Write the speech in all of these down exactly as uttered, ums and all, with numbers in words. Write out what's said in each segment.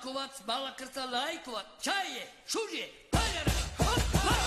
Markovac, Balakrta, Lajkovac, Čaje, Šužje, Paljara, hop, hop!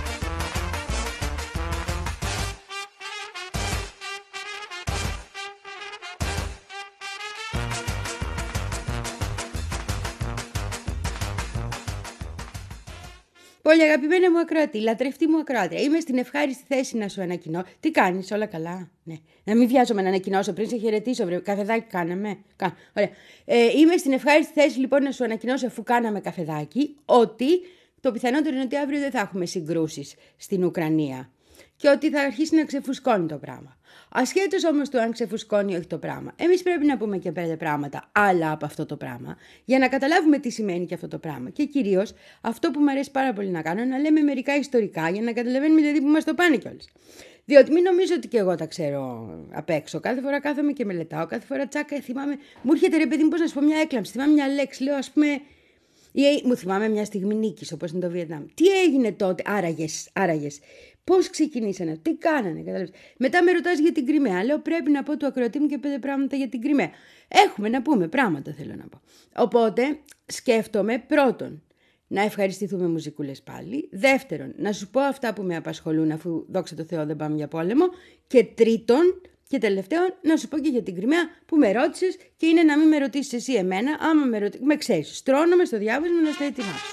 Πολύ αγαπημένα μου ακροατή, λατρευτή μου ακροάτρια. Είμαι στην ευχάριστη θέση να σου ανακοινώ. Τι κάνεις, όλα καλά? Ναι. Να μην βιάζομαι να ανακοινώσω πριν σε χαιρετήσω. Βρε. Καφεδάκι κάναμε. Κα... Ωραία. Ε, είμαι στην ευχάριστη θέση λοιπόν να σου ανακοινώσω, αφού κάναμε καφεδάκι, ότι το πιθανότερο είναι ότι αύριο δεν θα έχουμε συγκρούσεις στην Ουκρανία. Και ότι θα αρχίσει να ξεφουσκώνει το πράγμα. Ασχέτως όμως του αν ξεφουσκώνει ή όχι το πράγμα, εμείς πρέπει να πούμε και πέντε πράγματα άλλα από αυτό το πράγμα, για να καταλάβουμε τι σημαίνει και αυτό το πράγμα. Και κυρίως αυτό που μου αρέσει πάρα πολύ να κάνω, να λέμε μερικά ιστορικά, για να καταλαβαίνουμε δηλαδή που μας το πάνε κιόλας. Διότι μην νομίζω ότι και εγώ τα ξέρω απ' έξω. Κάθε φορά κάθομαι και μελετάω, κάθε φορά τσάκα θυμάμαι. Μου έρχεται ρε παιδί μου, πώς να σου πω, μια έκλαμψη, θυμάμαι μια λέξη, λέω ας πούμε. Ή μου θυμάμαι μια στιγμή νίκης, όπως είναι το Βιετνάμ. Τι έγινε τότε, άραγες, άραγες. Πώς ξεκινήσανε, τι κάνανε, κατάλαβες. Μετά με ρωτάς για την Κριμαία. Λέω πρέπει να πω του ακροατή μου και πέντε πράγματα για την Κριμαία. Έχουμε να πούμε πράγματα, θέλω να πω. Οπότε σκέφτομαι πρώτον να ευχαριστηθούμε μουσικούλες πάλι. Δεύτερον, να σου πω αυτά που με απασχολούν, αφού δόξα τω Θεώ δεν πάμε για πόλεμο. Και τρίτον και τελευταίον, να σου πω και για την Κριμαία που με ρώτησες και είναι να μην με ρωτήσεις εσύ εμένα. Άμα με ρωτήσεις, με ξέρεις. Στρώνομαι στο διάβασμα να στα ετοιμάσω.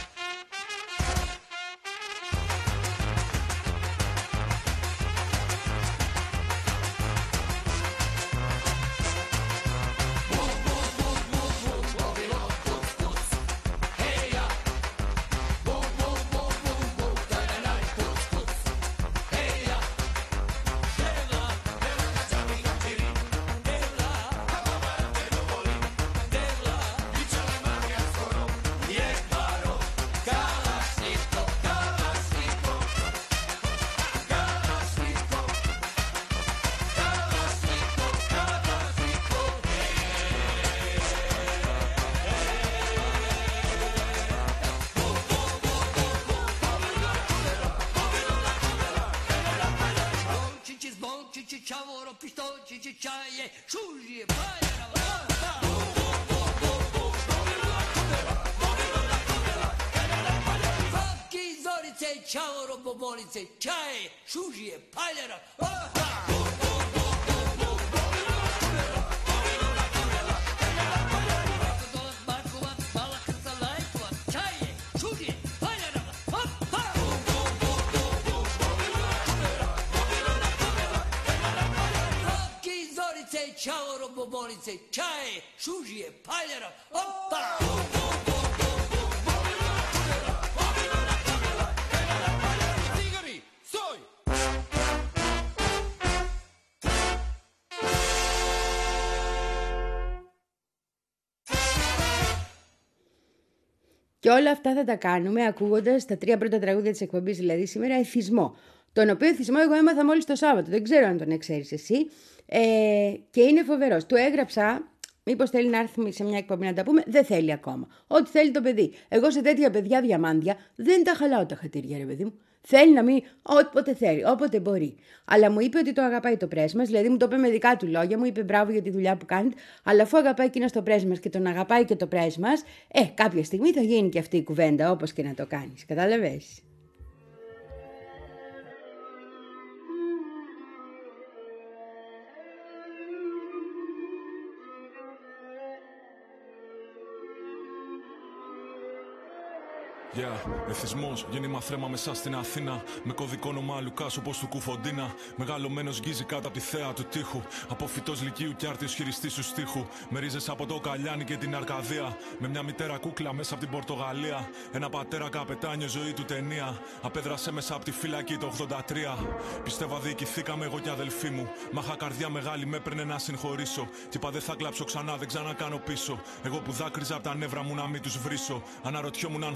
Και όλα αυτά θα τα κάνουμε ακούγοντας τα τρία πρώτα τραγούδια της εκπομπής, δηλαδή σήμερα εθισμό. Τον οποίο εθισμό εγώ έμαθα μόλις το Σάββατο, δεν ξέρω αν τον ξέρεις εσύ. Ε, και είναι φοβερός. Του έγραψα, μήπως θέλει να έρθει σε μια εκπομπή να τα πούμε, δεν θέλει ακόμα. Ό,τι θέλει το παιδί. Εγώ σε τέτοια παιδιά διαμάντια δεν τα χαλάω τα χατήρια, ρε παιδί μου. Θέλει να μην, όποτε θέλει, όποτε μπορεί. Αλλά μου είπε ότι το αγαπάει το πρέσ μας, δηλαδή μου το είπε με δικά του λόγια, μου είπε μπράβο για τη δουλειά που κάνετε. Αλλά αφού αγαπάει εκείνο το πρέσ μας και τον αγαπάει και το πρέσ μας, ε, κάποια στιγμή θα γίνει και αυτή η κουβέντα, όπως και να το κάνεις. Κατάλαβες. Yeah, εθισμός, γέννημα θρέμα μέσα στην Αθήνα. Με κωδικό όνομα Λουκάς όπως του Κουφοντίνα. Μεγαλωμένος γκίζει κάτω από τη θέα του τείχου. Αποφυτός λυκείου κι άρτιος χειριστής του στίχου. Με ρίζες από το Καλιάνι και την Αρκαδία. Με μια μητέρα κούκλα μέσα από την Πορτογαλία. Ένα πατέρα καπετάνιο, ζωή του ταινία. Απέδρασε μέσα από τη φυλακή το ογδόντα τρία. Πιστεύα διοικηθήκαμε εγώ και αδελφοί μου. Μάχα καρδιά μεγάλη με έπαιρνε να συγχωρήσω. Κι είπα δεν θα κλάψω ξανά, δεν ξανακάνω πίσω. Εγώ που δάκρυζα από τα νεύρα μου να μην τους βρίσω. Αναρωτιόμουν αν θα γίνω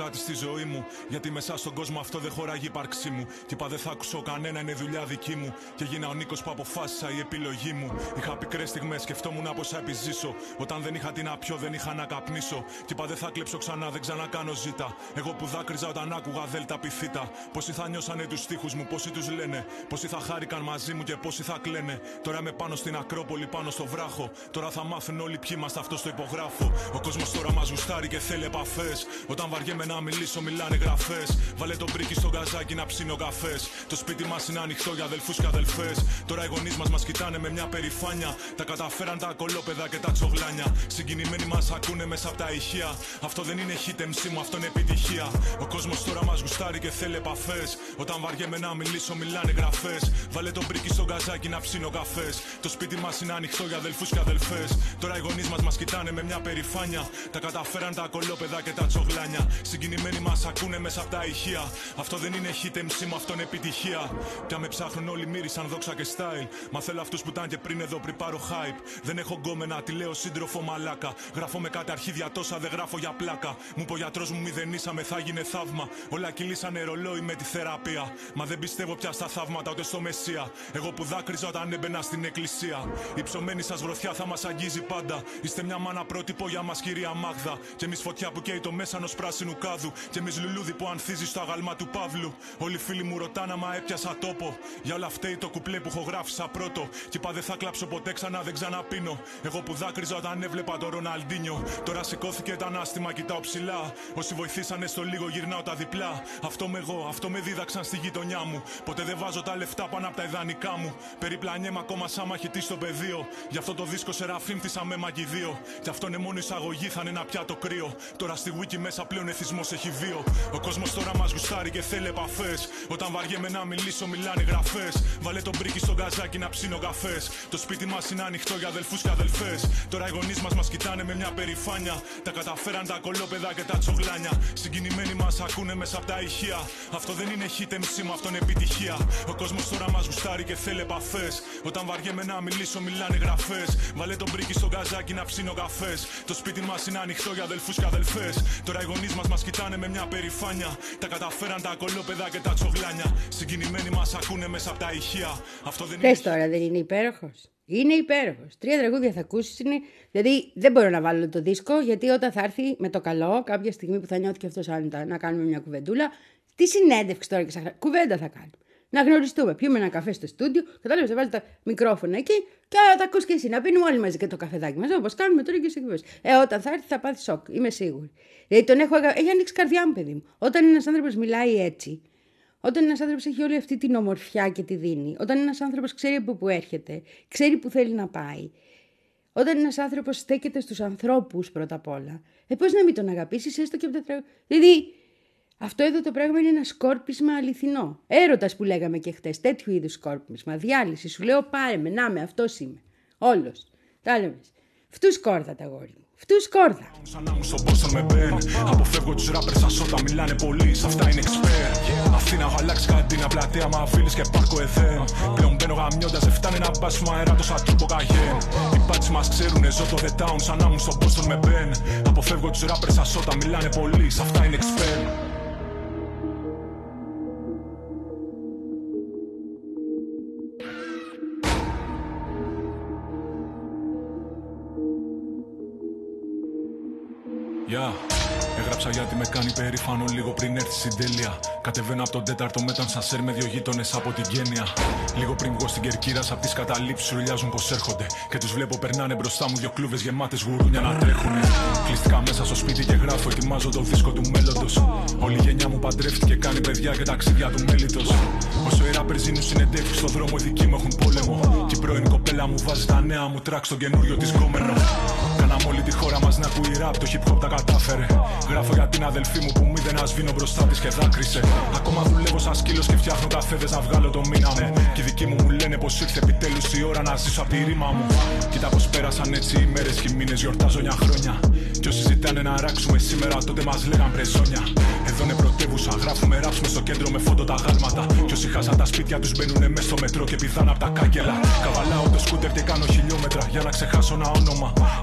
κάτι στη ζωή μου. Γιατί μέσα στον κόσμο αυτό δεν χωράει η ύπαρξή μου. Κι είπα δεν θα ακούσω κανένα, είναι δουλειά δική μου. Και έγινα ο Νίκος που αποφάσισα, η επιλογή μου. Είχα πικρές στιγμές, σκεφτόμουν πως θα επιζήσω. Όταν δεν είχα τι να πιω, δεν είχα να καπνίσω. Κι είπα δεν θα κλέψω ξανά, δεν ξανακάνω ζήτα. Εγώ που δάκρυζα όταν άκουγα δέλτα πυθίτα. Πόσοι θα νιώσανε τους στίχους μου, πόσοι τους λένε. Πόσοι θα χάρηκαν μαζί μου και πόσοι θα κλαίνε. Τώρα είμαι πάνω στην Ακρόπολη, πάνω στο βράχο. Τώρα θα μάθουν όλοι ποιοι είμαστε, αυτό το υπογράφω. Ο κόσμος τώρα μας γουστάρει και θέλει επαφές. Όταν βαριέμαι να μιλήσω, μιλάνε γραφές. Βάλε τον πρίκι στο γκαζάκι να ψήνω καφές. Το σπίτι μας είναι ανοιχτό για αδελφούς και αδελφές. Τώρα οι γονείς μας μας κοιτάνε με μια περηφάνεια. Τα καταφέραν τα κολόπεδα και τα τσογλάνια. Συγκινημένοι μας ακούνε μέσα από τα ηχεία. Αυτό δεν είναι hit εμ σι μου, αυτό είναι επιτυχία. Ο κόσμος τώρα μας γουστάρει και θέλει επαφές. Όταν βαριέμαι να μιλήσω, μιλάνε γραφές. Βάλε τον πρίκι στο γκαζάκι να ψήνω καφές. Το σπίτι μας είναι ανοιχτό για αδελφούς και αδελφές. Τώρα οι γονείς μας μας κοιτάνε με μια περηφάνεια. Τα καταφέραν τα κολόπεδα και τα τσογλάνια. Συγκινημένοι μας ακούνε μέσα από τα ηχεία. Αυτό δεν είναι hit εμ σι μου, αυτό είναι επιτυχία. Πια με ψάχνουν όλοι μύρισαν δόξα και style. Μα θέλω αυτούς που ήταν και πριν εδώ πριν πάρω hype. Δεν έχω γκόμενα, τη λέω σύντροφο μαλάκα. Γράφω με κάτι αρχίδια τόσα, δεν γράφω για πλάκα. Μου πω γιατρός μου μηδενίσαμε, θα γίνε θαύμα. Όλα κυλήσανε ρολόι με τη θεραπεία. Μα δεν πιστεύω πια στα θαύματα ούτε στο Μεσσία. Εγώ που δάκρυζα όταν έμπαινα στην εκκλησία. Η ψωμένη σας γροθιά θα μας αγγίζει πάντα. Είστε μια μάνα πρότυπο για μας, κυρία Μάγδα. Και εμείς φωτιά που καίει το μέσανος πράσινου κάδου. Και εμείς λουλούδι που ανθίζει στο αγάλμα του Παύλου. Όλοι οι φίλοι μου ρωτάνε άμα έπιασα τόπο. Για όλα φταίει το κουπλέ που ηχογράφησα πρώτο. Κι είπα δεν θα κλάψω ποτέ ξανά, δεν ξαναπίνω. Εγώ που δάκρυζα όταν έβλεπα τον Ροναλντίνιο. Τώρα σηκώθηκε τα ανάστημα, κοιτάω ψηλά. Όσοι βοηθήσανε στο λίγο γυρνάω τα διπλά. Αυτό με εγώ, αυτό με δίδαξαν στη γειτονιά μου. Ποτέ δεν βάζω τα λεφτά πάνω από τα ιδανικά μου. Περιπλανιέμαι ακόμα σαν μαχητή στο πεδίο. Γι' αυτό το δίσκο Σεραφείμ θύσαμε μαγιδίο. Κι αυτό είναι μόνο εισαγωγή, θα είναι ένα πιάτο κρύο. Τώρα στη wiki μέσα πλέον εθισμός έχει βίο. Ο κόσμος τώρα μας γουστάρει και θέλει επαφές. Όταν βαριέμαι να μιλήσω, μιλάνε γραφές. Βάλε τον πρίκι στο γκαζάκι να ψήνω καφές. Το σπίτι μας είναι ανοιχτό για αδελφούς και αδελφές. Τώρα οι γονείς μας μας κοιτάνε με μια περηφάνεια. Τα καταφέραν τα κολόπεδα και τα τσογλάνια. Συγκινημένοι μας ακούνε μέσα από τα ηχεία. Αυτό δεν είναι hit εμ σι μου, αυτό είναι επιτυχία. Ο κόσμος τώρα μας γουστάρει και θέλει επαφές. Όταν βαριέμαι να μιλήσω, μιλάνε γραφές. Βάλε τον πρίκι στο γκαζάκι να ψήνω καφές. Το σπίτι μας είναι ανοιχτό για αδελφούς και αδελφές. Τώρα οι γονείς μας μας κοιτάνε με μια περηφάνεια. Τα καταφέραν τα κολόπεδα και τα τσογλάνια. Συγκινημένοι μας ακούνε μέσα από τα ηχεία. Αυτό δεν είναι. Πες τώρα, δεν είναι υπέροχος? Είναι υπέροχος. Τρία τραγούδια θα ακούσεις. Είναι... Δηλαδή δεν μπορώ να βάλω το δίσκο, γιατί όταν θα έρθει με το καλό, κάποια στιγμή που θα νιώθει και αυτός άνετα να κάνουμε μια κουβεντούλα. Τι συνέντευξη τώρα και σαν κουβέντα θα κάνουμε. Να γνωριστούμε. Πιούμε ένα καφέ στο στούντιο. Κατάλαβες, θα βάλει τα μικρόφωνα εκεί και θα τα ακούς και εσύ. Να πίνουμε όλοι μαζί και το καφεδάκι μας. Όπως κάνουμε τώρα και σε εκπομπές. Ε, όταν θα έρθει θα πάθει σοκ. Είμαι σίγουρη. Δηλαδή τον έχω, έχει ανοίξει καρδιά μου, παιδί μου. Όταν ένας άνθρωπος μιλάει έτσι. Όταν ένας άνθρωπος έχει όλη αυτή την ομορφιά και τη δίνει. Όταν ένας άνθρωπος ξέρει από πού έρχεται. Ξέρει που θέλει να πάει. Όταν ένας άνθρωπος στέκεται στους ανθρώπους πρώτα απ' όλα. Ε, πώς να μην τον αγαπήσεις έστω και από τα τραγούδια. Δηλαδή. Αυτό εδώ το πράγμα είναι ένα σκόρπισμα αληθινό. Έρωτας που λέγαμε και χτες. Τέτοιου είδους σκόρπισμα. Διάλυση. Σου λέω πάρε με. Να με, αυτός είμαι. Όλος. Τα λέμε. Φτού σκόρδα τα γόρι μου. Φτού σκόρδα. Σαν να μου στον Boston με μπεν. Αποφεύγω τους ράπερς ασώτα, μιλάνε πολύ. Σ' αυτά είναι expert. Αθήνα έχω αλλάξει κάτι, να πλατεία Μαβίλης και πάρκο Εδέν. Πλέον μπαίνω γαμιώντας, δεν φτάνει να μπάσουμε αερά το σατρούπο καγέν. Οι πάτσοι μας ξέρουνε, ζω το The Town. Σαν να μου στον Boston με μπεν. Αποφεύγω τους ράπερς ασώτα, μιλάνε πολύ. Σ' αυτά είναι expert. Yeah. Έγραψα γιατί με κάνει περήφανο λίγο πριν έρθει στην τέλεια. Κατεβαίνω από τον τέταρτο με τον σανσέρ με δύο γείτονες από την Κένια. Λίγο πριν βγω στην Κερκύρας, απ' τις καταλήψεις ουρλιάζουν πως έρχονται. Και τους βλέπω περνάνε μπροστά μου δύο κλούβες γεμάτες γουρούνια να τρέχουνε. Κλειστικά μέσα στο σπίτι και γράφω, ετοιμάζω το δίσκο του μέλλοντος. Όλη η γενιά μου παντρεύτηκε, κάνει παιδιά και ταξίδια του μέλιτος. Όσο οι ράπερς ζήνουν συνεντεύξεις στον δρόμο, οι δικοί μου έχουν πόλεμο. Και η πρώην κοπέλα μου βάζει τα νέα μου τρακ στο καινούριο της γκόμενο. Κάναμε όλη τη χώρα μας να ακούει ραπ, το hip hop τα κατάφερε. Γράφω για την αδελφή μου που μη δεν ασβήνω μπροστά της και δάκρυσε. Ακόμα δουλεύω σαν σκύλος και φτιάχνω καφέδες να βγάλω το μήνα μου. Και οι δικοί μου μου λένε πως ήρθε επιτέλους η ώρα να ζήσω απ' τη ρήμα μου. Κοίτα πως πέρασαν έτσι οι μέρες και οι μήνες, γιορτάζω μια χρόνια. Κι όσοι ζητάνε να ράξουμε σήμερα, τότε μας λέγαν πρεζόνια. Εδώ είναι πρωτεύουσα, γράφουμε raps μες στο κέντρο με φόντο τα γάλματα. Κι όσοι χάσαν τα σπίτια τους μπαίνουνε μες στο μετρό και πηδάνε απ' τα κάγκελα. Καβαλάω το σκούτερ και κάνω χιλιόμετρα για να ξεχάσω ένα όνομα. Ζητάω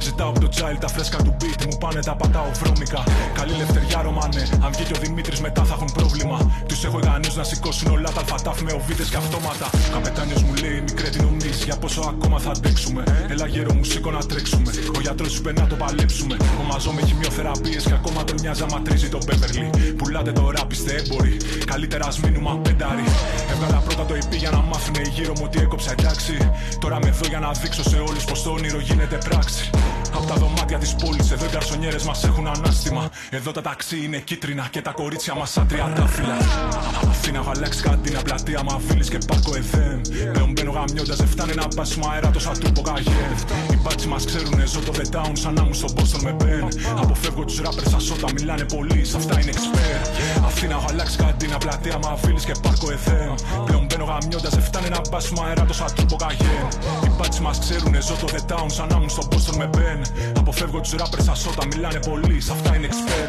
το child, τα φρέσκα του beat μου πάνε, τα πατάω βρώμικα. Καλή λευτεριά ρομάνε, αν βγει και ο Δημήτρης μετά θα έχουν πρόβλημα. Τους έχω ικανούς να σηκώσουν όλα τα αλφατάφ με οβίδες και αυτόματα. Ο καπετάνιος μου λέει: μικρέ, τι νομίζεις, για πόσο ακόμα θα αντέξουμε? Έλα γέρο μου, σήκω να τρέξουμε. Ο γιατρός σου είπε να το παλέψουμε. Ο μαζό με χημειοθεραπείες και ακόμα τον μοιάζει άμα τρίζει το Beverly. Πουλάτε το ράπ, είστε έμποροι. Καλύτερα ας μείνουμε απεντάρι. Έβγαλα πρώτα το ι πι για να μάθουνε οι γύρω μου ότι έκοψα, εντάξει. Τώρα είμαι εδώ για να δείξω σε όλους πως το όνειρο γίνεται πράξη. Απ' τα δωμάτια της πόλης, εδώ οι γκαρσονιέρες μας έχουν ανάστημα. Εδώ τα ταξί είναι κίτρινα και τα κορίτσια μας σαν τριαντάφυλλα. Αθήνα, Γαλάξ, Καντίνα, Πλατεία, Μαβίλης και Πάρκο Εδέμ. Πλέον μπαίνω γαμιώντας, δεν φτάνε να μπάσουμε αέρα τόσα τούρπο καγιέμ. Οι μπάτσοι μας ξέρουνε, ζω το The Town σαν να μου στον Boston με Ben. Αποφεύγω τους ράπερς σαν σώτα, μιλάνε πολύ, σ' αυτά είναι expert. Αθήνα, Γαλάξ, Καντίνα, Πλατεία, Μαβίλης και Πάρκο Εδέμ. Πλέον μπαίνω γαμιώντας, δεν φτάνε να μπάσουμε αέρα τόσα τούρπο καγιέμ. Οι μπάτσοι μας ξέρουνε, ζω το The Town σαν να μου στον Boston με Ben. Αποφεύγω τους ράπερς σαν σώτα, μιλάνε πολύ, σ' αυτά είναι expert.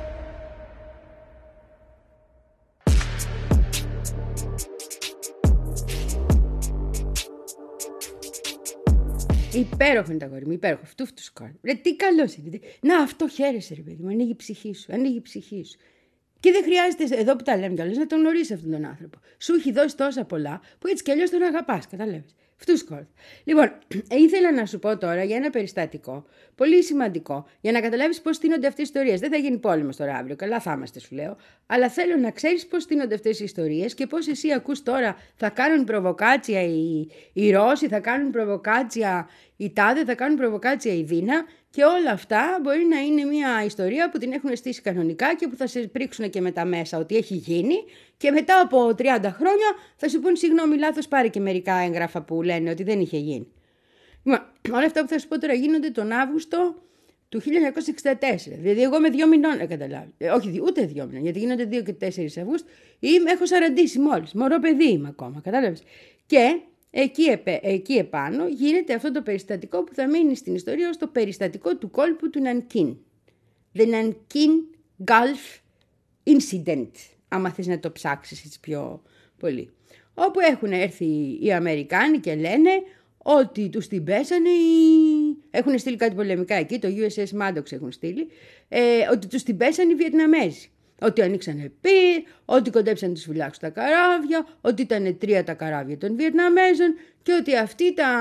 Υπέροχο είναι τα αγόρι μου, υπέροχο. Αυτού του σκόρ. Ρε, τι καλό είναι. Να, αυτό χαίρεσαι, ρε παιδί μου. Ανοίγει η ψυχή σου. Ανοίγει η ψυχή σου. Και δεν χρειάζεται, εδώ που τα λέμε κιόλας, να τον γνωρίσει αυτόν τον άνθρωπο. Σου έχει δώσει τόσα πολλά που έτσι κι αλλιώς τον αγαπάς, καταλαβαίνεις. Αυτού σκόρ. Λοιπόν, ήθελα να σου πω τώρα για ένα περιστατικό πολύ σημαντικό για να καταλάβεις πώς στείνονται αυτές οι ιστορίες. Δεν θα γίνει πόλεμος τώρα αύριο, καλά θα είμαστε, σου λέω. Αλλά θέλω να ξέρεις πώς στείνονται αυτές οι ιστορίες και πώς εσύ ακούς τώρα θα κάνουν προβοκάτσια οι, οι Ρώσοι, θα κάνουν προβοκάτσια οι Τάδε, θα κάνουν προβοκάτσια η Δίνα. Και όλα αυτά μπορεί να είναι μια ιστορία που την έχουν στήσει κανονικά και που θα σε πρίξουν και με τα μέσα ότι έχει γίνει και μετά από τριάντα χρόνια θα σου πούν συγγνώμη, λάθος, πάρε και μερικά έγγραφα που λένε ότι δεν είχε γίνει. Όλα αυτά που θα σου πω τώρα γίνονται τον Αύγουστο του χίλια εννιακόσια εξήντα τέσσερα. Δηλαδή εγώ με δύο μηνών ε, καταλάβει. Ε, όχι ούτε δύο μηνών, γιατί γίνονται δύο και τέσσερις Αυγούστου. Είμαι, έχω σαραντήσει μόλις. Μωρό παιδί είμαι ακόμα, κατάλαβες. Και εκεί, επέ, εκεί επάνω γίνεται αυτό το περιστατικό που θα μείνει στην ιστορία ως το περιστατικό του κόλπου του Νανκίν. The Nankin Gulf Incident, άμα θες να το ψάξεις έτσι πιο πολύ. Όπου έχουν έρθει οι Αμερικάνοι και λένε ότι τους την πέσανε, έχουν στείλει κάτι πολεμικά εκεί, το γιου ες ες Maddox έχουν στείλει, ε, ότι τους την πέσανε οι Βιετναμέζοι. Ότι ανοίξανε πυρ, ότι κοντέψαν τους φυλάξουν τα καράβια, ότι ήταν τρία τα καράβια των Βιετναμέζων και ότι αυτοί τα,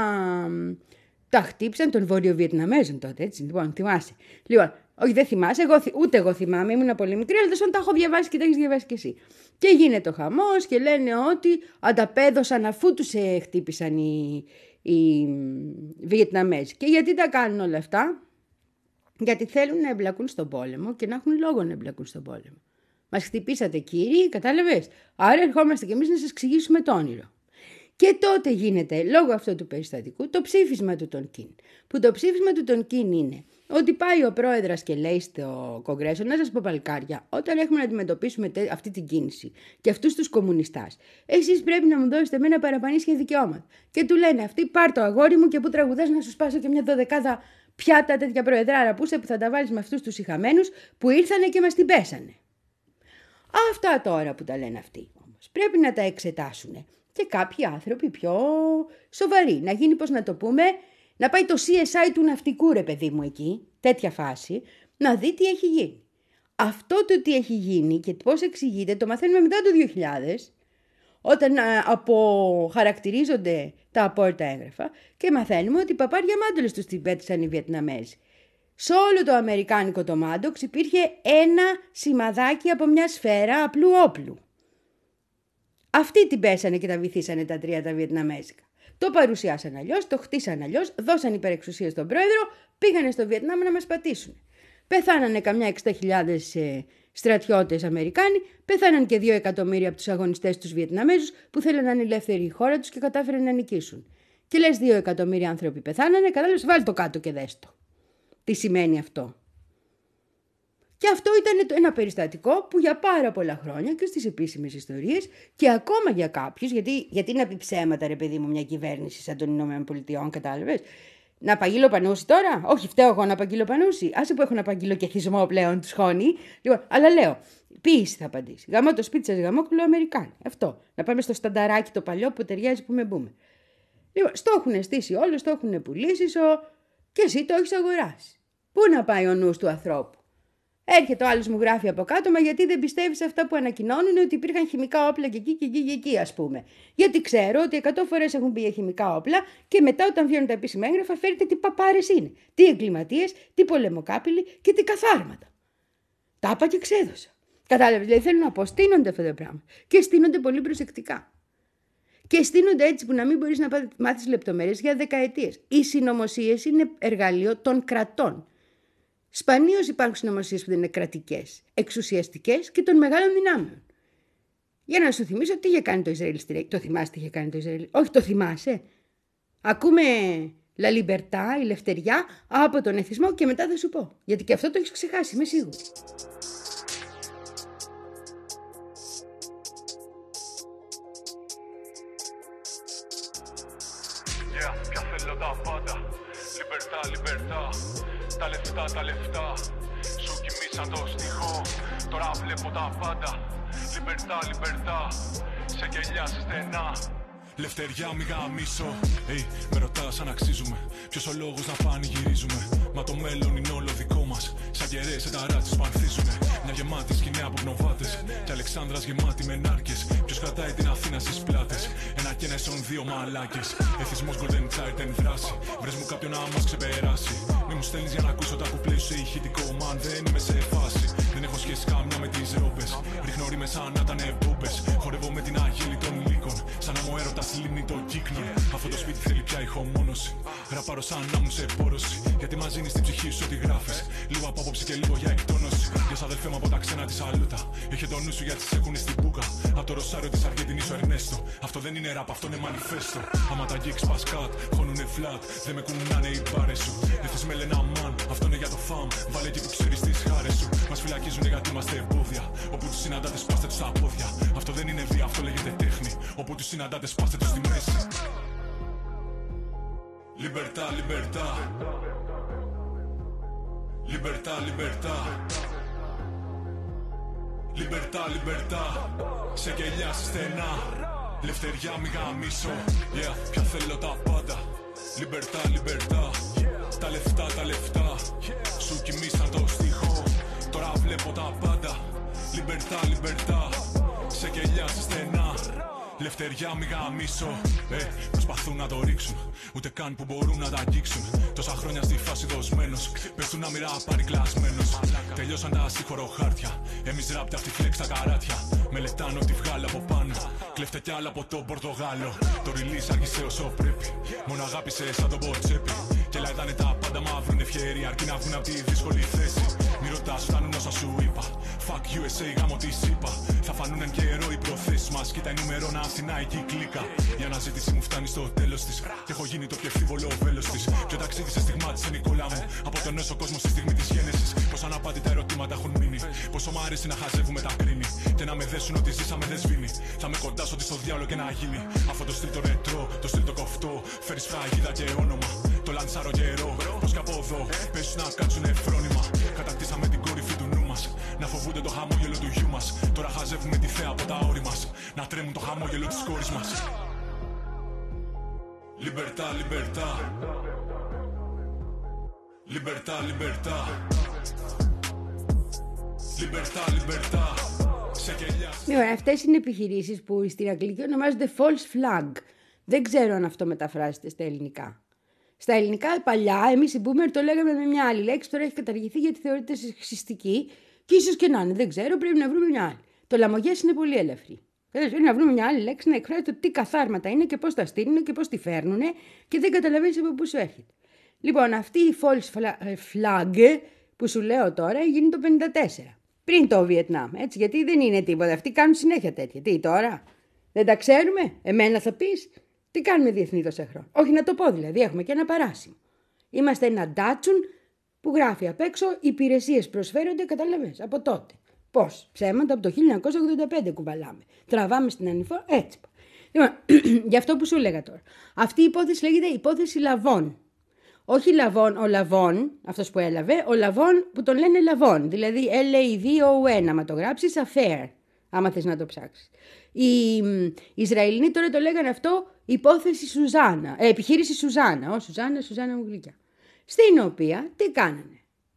τα χτύψαν των Βορειοβιετναμέζων τότε, έτσι, λοιπόν, θυμάσαι. Λοιπόν, όχι δεν θυμάσαι, εγώ, ούτε εγώ θυμάμαι, ήμουν πολύ μικρή, αλλά δεν τα έχω διαβάσει και τα έχεις διαβάσει κι εσύ. Και γίνεται ο χαμός και λένε ότι ανταπέδωσαν αφού τους ε, χτύπησαν οι, οι Βιετναμέζοι. Και γιατί τα κάνουν όλα αυτά? Γιατί θέλουν να εμπλακούν στον πόλεμο και να έχουν λόγο να εμπλακούν στον πόλεμο. Μας χτυπήσατε κύριοι, κατάλαβες. Άρα ερχόμαστε κι εμείς να σας εξηγήσουμε το όνειρο. Και τότε γίνεται, λόγω αυτού του περιστατικού, το ψήφισμα του Τονκίν. Που το ψήφισμα του Τονκίν είναι ότι πάει ο πρόεδρος και λέει στο Κογκρέσο, να σας πω παλικάρια, όταν έχουμε να αντιμετωπίσουμε αυτή την κίνηση και αυτούς τους κομμουνιστάς, εσείς πρέπει να μου δώσετε με ένα παραπανίσια δικαιώματα. Και του λένε αυτοί, πάρ' το αγόρι μου και που τραγουδάς να σου σπάσω και μια δωδεκάδα πιάτα τέτοια προεδράρα που είσαι που θα τα βάλεις με αυτούς τους ηχαμένους που ήρθανε και μας την πέσανε. Αυτά τώρα που τα λένε αυτοί όμως πρέπει να τα εξετάσουν και κάποιοι άνθρωποι πιο σοβαροί. Να γίνει, πώς να το πούμε, να πάει το σι ες άι του ναυτικού, ρε παιδί μου, εκεί, τέτοια φάση, να δει τι έχει γίνει. Αυτό το τι έχει γίνει και πώς εξηγείται το μαθαίνουμε μετά το δύο χιλιάδες, όταν αποχαρακτηρίζονται τα απόρριτα έγγραφα και μαθαίνουμε ότι οι παπάρια μάντολες τους την πέτυσαν οι Βιετναμέζοι. Σε όλο το αμερικάνικο το Maddox υπήρχε ένα σημαδάκι από μια σφαίρα απλού όπλου. Αυτοί την πέσανε και τα βυθίσανε τα τρία τα Βιετναμέζικα. Το παρουσιάσαν αλλιώς, το χτίσαν αλλιώς, δώσαν υπερεξουσία στον πρόεδρο, πήγανε στο Βιετνάμ να μας πατήσουν. Πεθάνανε καμιά εξήντα χιλιάδες ε, στρατιώτες Αμερικάνοι, πεθάναν και δύο εκατομμύρια από τους αγωνιστές τους Βιετναμέζους που θέλαν να είναι ελεύθερη η χώρα τους και κατάφεραν να νικήσουν. Και λες δύο εκατομμύρια άνθρωποι πεθάνανε, κατάλαβες, βάλ το κάτω και δες το. Τι σημαίνει αυτό? Και αυτό ήταν ένα περιστατικό που για πάρα πολλά χρόνια και στις επίσημες ιστορίες και ακόμα για κάποιους, γιατί, γιατί να πει ψέματα ρε παιδί μου μια κυβέρνηση σαν των Ηνωμένων Πολιτειών, κατάλαβες, να παγγειλοπανούσει τώρα? Όχι, φταίω εγώ να παγγειλοπανούσει. Άσε που έχω να παγγειλοκεθισμό πλέον του σχώνει. Λοιπόν, αλλά λέω, ποίηση θα απαντήσει. Γαμώ το σπίτι σας, γαμόκουλο Αμερικάνοι. Αυτό. Να πάμε στο στανταράκι το παλιό που ταιριάζει που με μπούμε. Λοιπόν, στο έχουν στήσει όλο, το έχουν πουλήσει, ο... και εσύ το έχεις αγοράσει. Πού να πάει ο νους του ανθρώπου? Έρχεται ο άλλος μου γράφει από κάτω, μα γιατί δεν πιστεύει σε αυτά που ανακοινώνουν ότι υπήρχαν χημικά όπλα και εκεί και εκεί και εκεί, ας πούμε. Γιατί ξέρω ότι εκατό φορές έχουν πει για χημικά όπλα και μετά, όταν βγαίνουν τα επίσημα έγγραφα, φέρετε τι παπάρες είναι. Τι εγκληματίες, τι πολεμοκάπηλοι και τι καθάρματα. Τα είπα και ξέδωσα. Κατάλαβες, δηλαδή θέλω να πω, στείνονται αυτά τα πράγματα. Και στείνονται πολύ προσεκτικά. Και στείνονται έτσι που να μην μπορείς να μάθεις λεπτομέρειες για δεκαετίες. Οι συνωμοσίες είναι εργαλείο των κρατών. Σπανίως υπάρχουν συνωμοσίες που δεν είναι κρατικές, εξουσιαστικές και των μεγάλων δυνάμεων. Για να σου θυμίσω τι είχε κάνει το Ισραήλ στη Ρέγγι. Το θυμάσαι τι είχε κάνει το Ισραήλ? Όχι, το θυμάσαι. Ακούμε La Libertà, η ελευθεριά, από τον εθισμό και μετά θα σου πω. Γιατί και αυτό το έχεις ξεχάσει, είμαι σίγουρη. Yeah, πια θέλω τα πάντα. Libertà, libertà. Τα λεφτά, τα λεφτά. Σου κοιμήσαν το στιχό. Τώρα βλέπω τα πάντα. Libertà, libertà. Σε κελιά, σε στενά. Λευτεριά, μη γαμίσω. Hey, με ρωτάς αν αξίζουμε. Ποιος ο λόγος να πανηγυρίζουμε? Μα το μέλλον είναι όλο δικό μας. Σαν κεραίες σε ταράτσες που ανθίζουνε. Μια γεμάτη σκηνή από γνωβάτες. Και Αλεξάνδρας γεμάτη με νάρκες. Ποιος κρατάει την Αθήνα στις πλάτες? Ένα και ένα ίσον δύο μαλάκες. Εθισμός Golden Child εν δράση. Βρες μου κάποιον να μας ξεπεράσει. Μη μου στέλνεις για να ακούσω τα κουπλέ σου σε ηχητικό. Μαν δεν είμαι σε φάση. Δεν έχω σχέση καμιά με τις ρόπες. Ρίχνω ρήμες σαν να ήταν εμπόπες. Χορεύω με την αγίλη των λύκων. Σαν να μου έρωτα λύνει το κύκνο. Αυτό το σπίτι θέλει πια ηχομόνωση. Ραπάρω σαν να μου σε πόρωση. Γιατί μας δίνεις στην ψυχή σου ό,τι γράφεις. Λίγο από άποψη και λίγο για εκτόνωση. Για αδελφέ μου από τα ξένα τη σαλούτα. Είχε το νου σου γιατί σε έχουνε στην μπούκα. Από το Ροσάριο της Αργεντινής ο Ερνέστο. Αυτό δεν είναι ραπ, αυτό είναι μανιφέστο. Άμα τα γκίξ πας κάτ, χώνουνε φλατ. Δεν με κουνάνε οι μπάρες σου. Εθες με λένε αμάν, αυτό είναι για το φαμ. Βάλε εκεί που ξέρεις τις χάρες σου. Μας φυλακίζουνε γιατί είμαστε εμπόδια. Όπου τους συναντάτε σπάστε τους τα πόδια. Αυτό δεν είναι βία, αυτό λέγεται τέχνη. Όπου τους συναντάτε σπάστε τους στη μέση. Libertà, libertà. Libertà, libertà. Libertà, libertà. Σε κελιά, σε στενά. Λευτεριά, μη γαμίσω. Yeah, πια θέλω τα πάντα. Libertà, libertà. Τα λεφτά, τα λεφτά. Σου κοιμήσαν το στίχο. Τώρα βλέπω τα πάντα. Libertà, libertà. Σε κελιά, σε στενά. Λευτεριά, μη γαμίσω. Ε, προσπαθούν να το ρίξουν. Ούτε καν που μπορούν να τα αγγίξουν. Τόσα χρόνια στη φάση δοσμένος. Πέφτουν άμυρα παρικλασμένος. Τελειώσαν τα σύγχωρο χάρτια. Εμείς ράπτε αυτή φλέξ τα καράτια. Μελετάνε ό,τι βγάλω από πάνω. Κλέφτε κι άλλα από τον Πορτογάλο. Το release άργησε όσο πρέπει. Μόνο αγάπησε σαν τον Μποτσέπη. Και λαϊδάνε τα πάντα, μα βρουν ευκαιρία. Αρκεί να βγουν από τη δύσκολη θέση. Μη ρωτάς, φτάνουν όσα σου είπα. Fuck γιου ες έι, γάμο τη είπα. Θα φανούν εν καιρό οι προθέσεις μας. Κοίτα η νούμερο να αθηνάει και η κλίκα. Η αναζήτηση μου φτάνει στο τέλος της. Και έχω γίνει το πιο ευθύβολο βέλος της. Ποιο ταξίδι σε στιγμάτισε Νικόλα μου. Από τον έσω κόσμο στη στιγμή της γέννησης. Πόσα αναπάτητα ερωτήματα έχουν μείνει. Πόσο μ' αρέσει να χαζεύουμε τα κρίνη. Και να με δέσουν ότι ζήσαμε δεν σβήνει. Θα με κοντάσω ότι στο διάολο και να γίνει. Αυτό το στυλ το ρετρό, το στυλ το κοφτό. Φέρεις φραγίδα και όνομα. Το λανσάρω καιρό. Πως και από εδώ πέσουν να κάτσουνε φρόνημα. Κατακτήσαμε την κορυφή του νου μας. Να φοβούνται το χαμόγελο του γιού μας. Τώρα χαζεύουμε τη θέα από τα όρη μας. Να τρέμουν το χαμόγελο της κόρης μας. Libertà, libertà. Libertà, libertà. Libertà, libertà. Λοιπόν, αυτές είναι επιχειρήσεις που στην αγγλική ονομάζονται false flag. Δεν ξέρω αν αυτό μεταφράζεται στα ελληνικά. Στα ελληνικά παλιά, εμείς οι boomer το λέγαμε με μια άλλη λέξη, τώρα έχει καταργηθεί γιατί θεωρείται σεξιστική και ίσως και να είναι, δεν ξέρω, πρέπει να βρούμε μια άλλη. Το λαμογές είναι πολύ ελεύθερη. Πρέπει να βρούμε μια άλλη λέξη να εκφράζει το τι καθάρματα είναι και πώς τα στείλουν και πώς τη φέρνουν και δεν καταλαβαίνεις από πού σου έρχεται. Λοιπόν, αυτή η false flag που σου λέω τώρα έγινε το πενήντα τέσσερα. Πριν το Βιετνάμ, έτσι, γιατί δεν είναι τίποτα. Αυτοί κάνουν συνέχεια τέτοια. Τι τώρα, δεν τα ξέρουμε, εμένα θα πεις. Τι κάνουμε διεθνή τόσα χρόνια. Όχι να το πω δηλαδή, έχουμε και ένα παράσημο. Είμαστε ένα ντάτσουν που γράφει απ' έξω υπηρεσίες προσφέρονται, καταλαβαίνεις, από τότε. Πώς, ψέματα από το χίλια εννιακόσια ογδόντα πέντε κουβαλάμε. Τραβάμε στην ανηφόρα, έτσι. Λοιπόν, γι' αυτό που σου έλεγα τώρα. Αυτή η υπόθεση λέγεται υπόθεση Λαβών. Όχι Λαβών, ο Λαβών, αυτός που έλαβε, ο Λαβών που τον λένε Λαβών. Δηλαδή L A V O N, άμα το γράψεις, affair, άμα θες να το ψάξεις. Οι Ισραηλοί τώρα το λέγανε αυτό υπόθεση Σουζάνα, ε, επιχείρηση Σουζάνα. Ω Σουζάνα, Σουζάνα μου γλυκιά. Στην οποία τι κάνανε.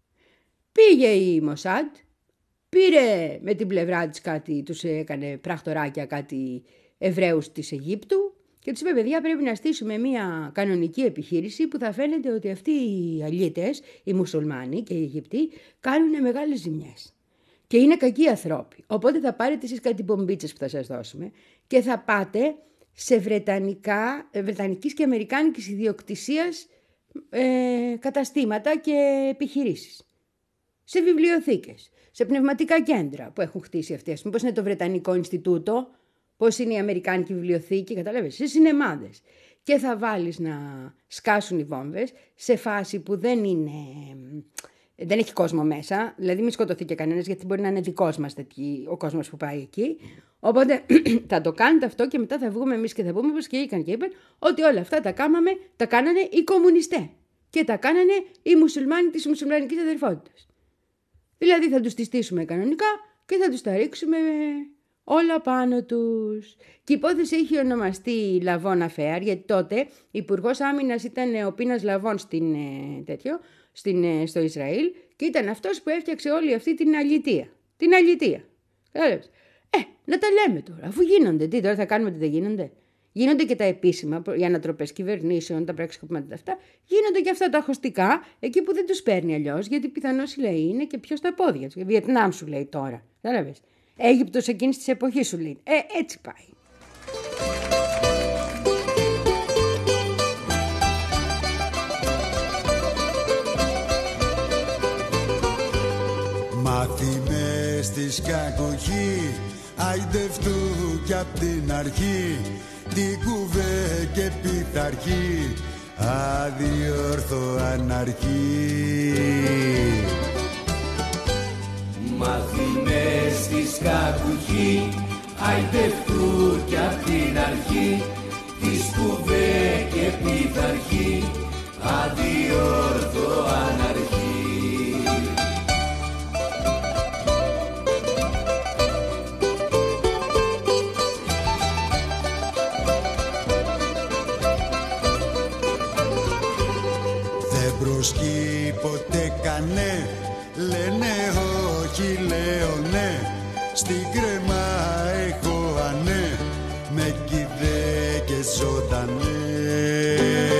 Πήγε η Μοσάντ, πήρε με την πλευρά της κάτι, τους έκανε πρακτοράκια κάτι Εβραίους της Αιγύπτου και τους είπε: παιδιά, πρέπει να στήσουμε μια κανονική επιχείρηση που θα φαίνεται ότι αυτοί οι αλήτες, οι μουσουλμάνοι και οι Αιγυπτοί, κάνουν μεγάλες ζημιές. Και είναι κακοί ανθρώποι. Οπότε θα πάρετε εσείς κάτι μπομπίτσες που θα σας δώσουμε και θα πάτε σε βρετανικά, βρετανικής και αμερικάνικης ιδιοκτησίας ε, καταστήματα και επιχειρήσεις. Σε βιβλιοθήκες, σε πνευματικά κέντρα που έχουν χτίσει αυτές. Πώς είναι το Βρετανικό Ινστιτούτο, πώς είναι η Αμερικάνικη Βιβλιοθήκη, καταλαβαίνεις, σε σινεμάδες. Και θα βάλεις να σκάσουν οι βόμβες σε φάση που δεν είναι... Δεν έχει κόσμο μέσα, δηλαδή μην σκοτωθεί και κανένας, γιατί μπορεί να είναι δικός μας τέτοι, ο κόσμος που πάει εκεί. Οπότε θα το κάνετε αυτό και μετά θα βγούμε εμείς και θα πούμε πως και είπαν και είπαν ότι όλα αυτά τα κάναμε, τα κάνανε οι κομμουνιστές και τα κάνανε οι μουσουλμάνοι της μουσουλμανικής αδερφότητας. Δηλαδή θα τους τη στήσουμε κανονικά και θα τους τα ρίξουμε όλα πάνω τους. Και η υπόθεση είχε ονομαστεί Λαβών Αφέαρ, γιατί τότε υπουργός άμυνας ήταν ο Πίνας Λαβών στην, ε, τέτοιο, στην, στο Ισραήλ και ήταν αυτός που έφτιαξε όλη αυτή την αλητεία. Την αλητεία. Κατάλαβες. Ε, να τα λέμε τώρα, αφού γίνονται. Τι τώρα θα κάνουμε ότι δεν γίνονται. Γίνονται και τα επίσημα, οι ανατροπές κυβερνήσεων, τα πραξικοπήματα αυτά. Γίνονται και αυτά τα χωστικά, εκεί που δεν τους παίρνει αλλιώς, γιατί πιθανώς λέει είναι και πιο στα πόδια του. Βιετνάμ σου λέει τώρα. Κατάλαβες. Αίγυπτος εκείνης της εποχής σου λέει. Ε, έτσι πάει. Μάθημες της κακοχή, αηδευτού κι απ' την αρχή, την κουβέ και πειθαρχή, αδιόρθω αναρχή. Μάθημες της κακοχή, αηδευτού κι απ' την αρχή, της κουβέ και πειθαρχή, αδιόρθω αναρχή. Προσκύ ποτέ κανέ, λένε όχι λέω ναι, στην κρέμα έχω ανέ, με κηδέ και ζωντανέ.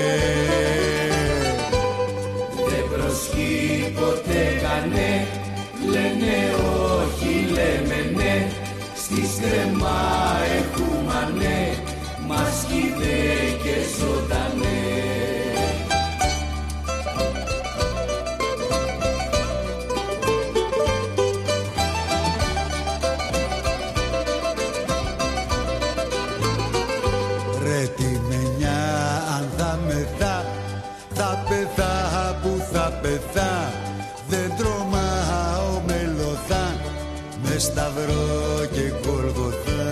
Δεν προσκύ ποτέ κανέ, λένε όχι λέμε ναι, στη κρέμα έχουμε ανέ, μας κηδέ και ζωντανέ. Δεν τρομάω μελωθά, με σταυρό και Γολγοθά.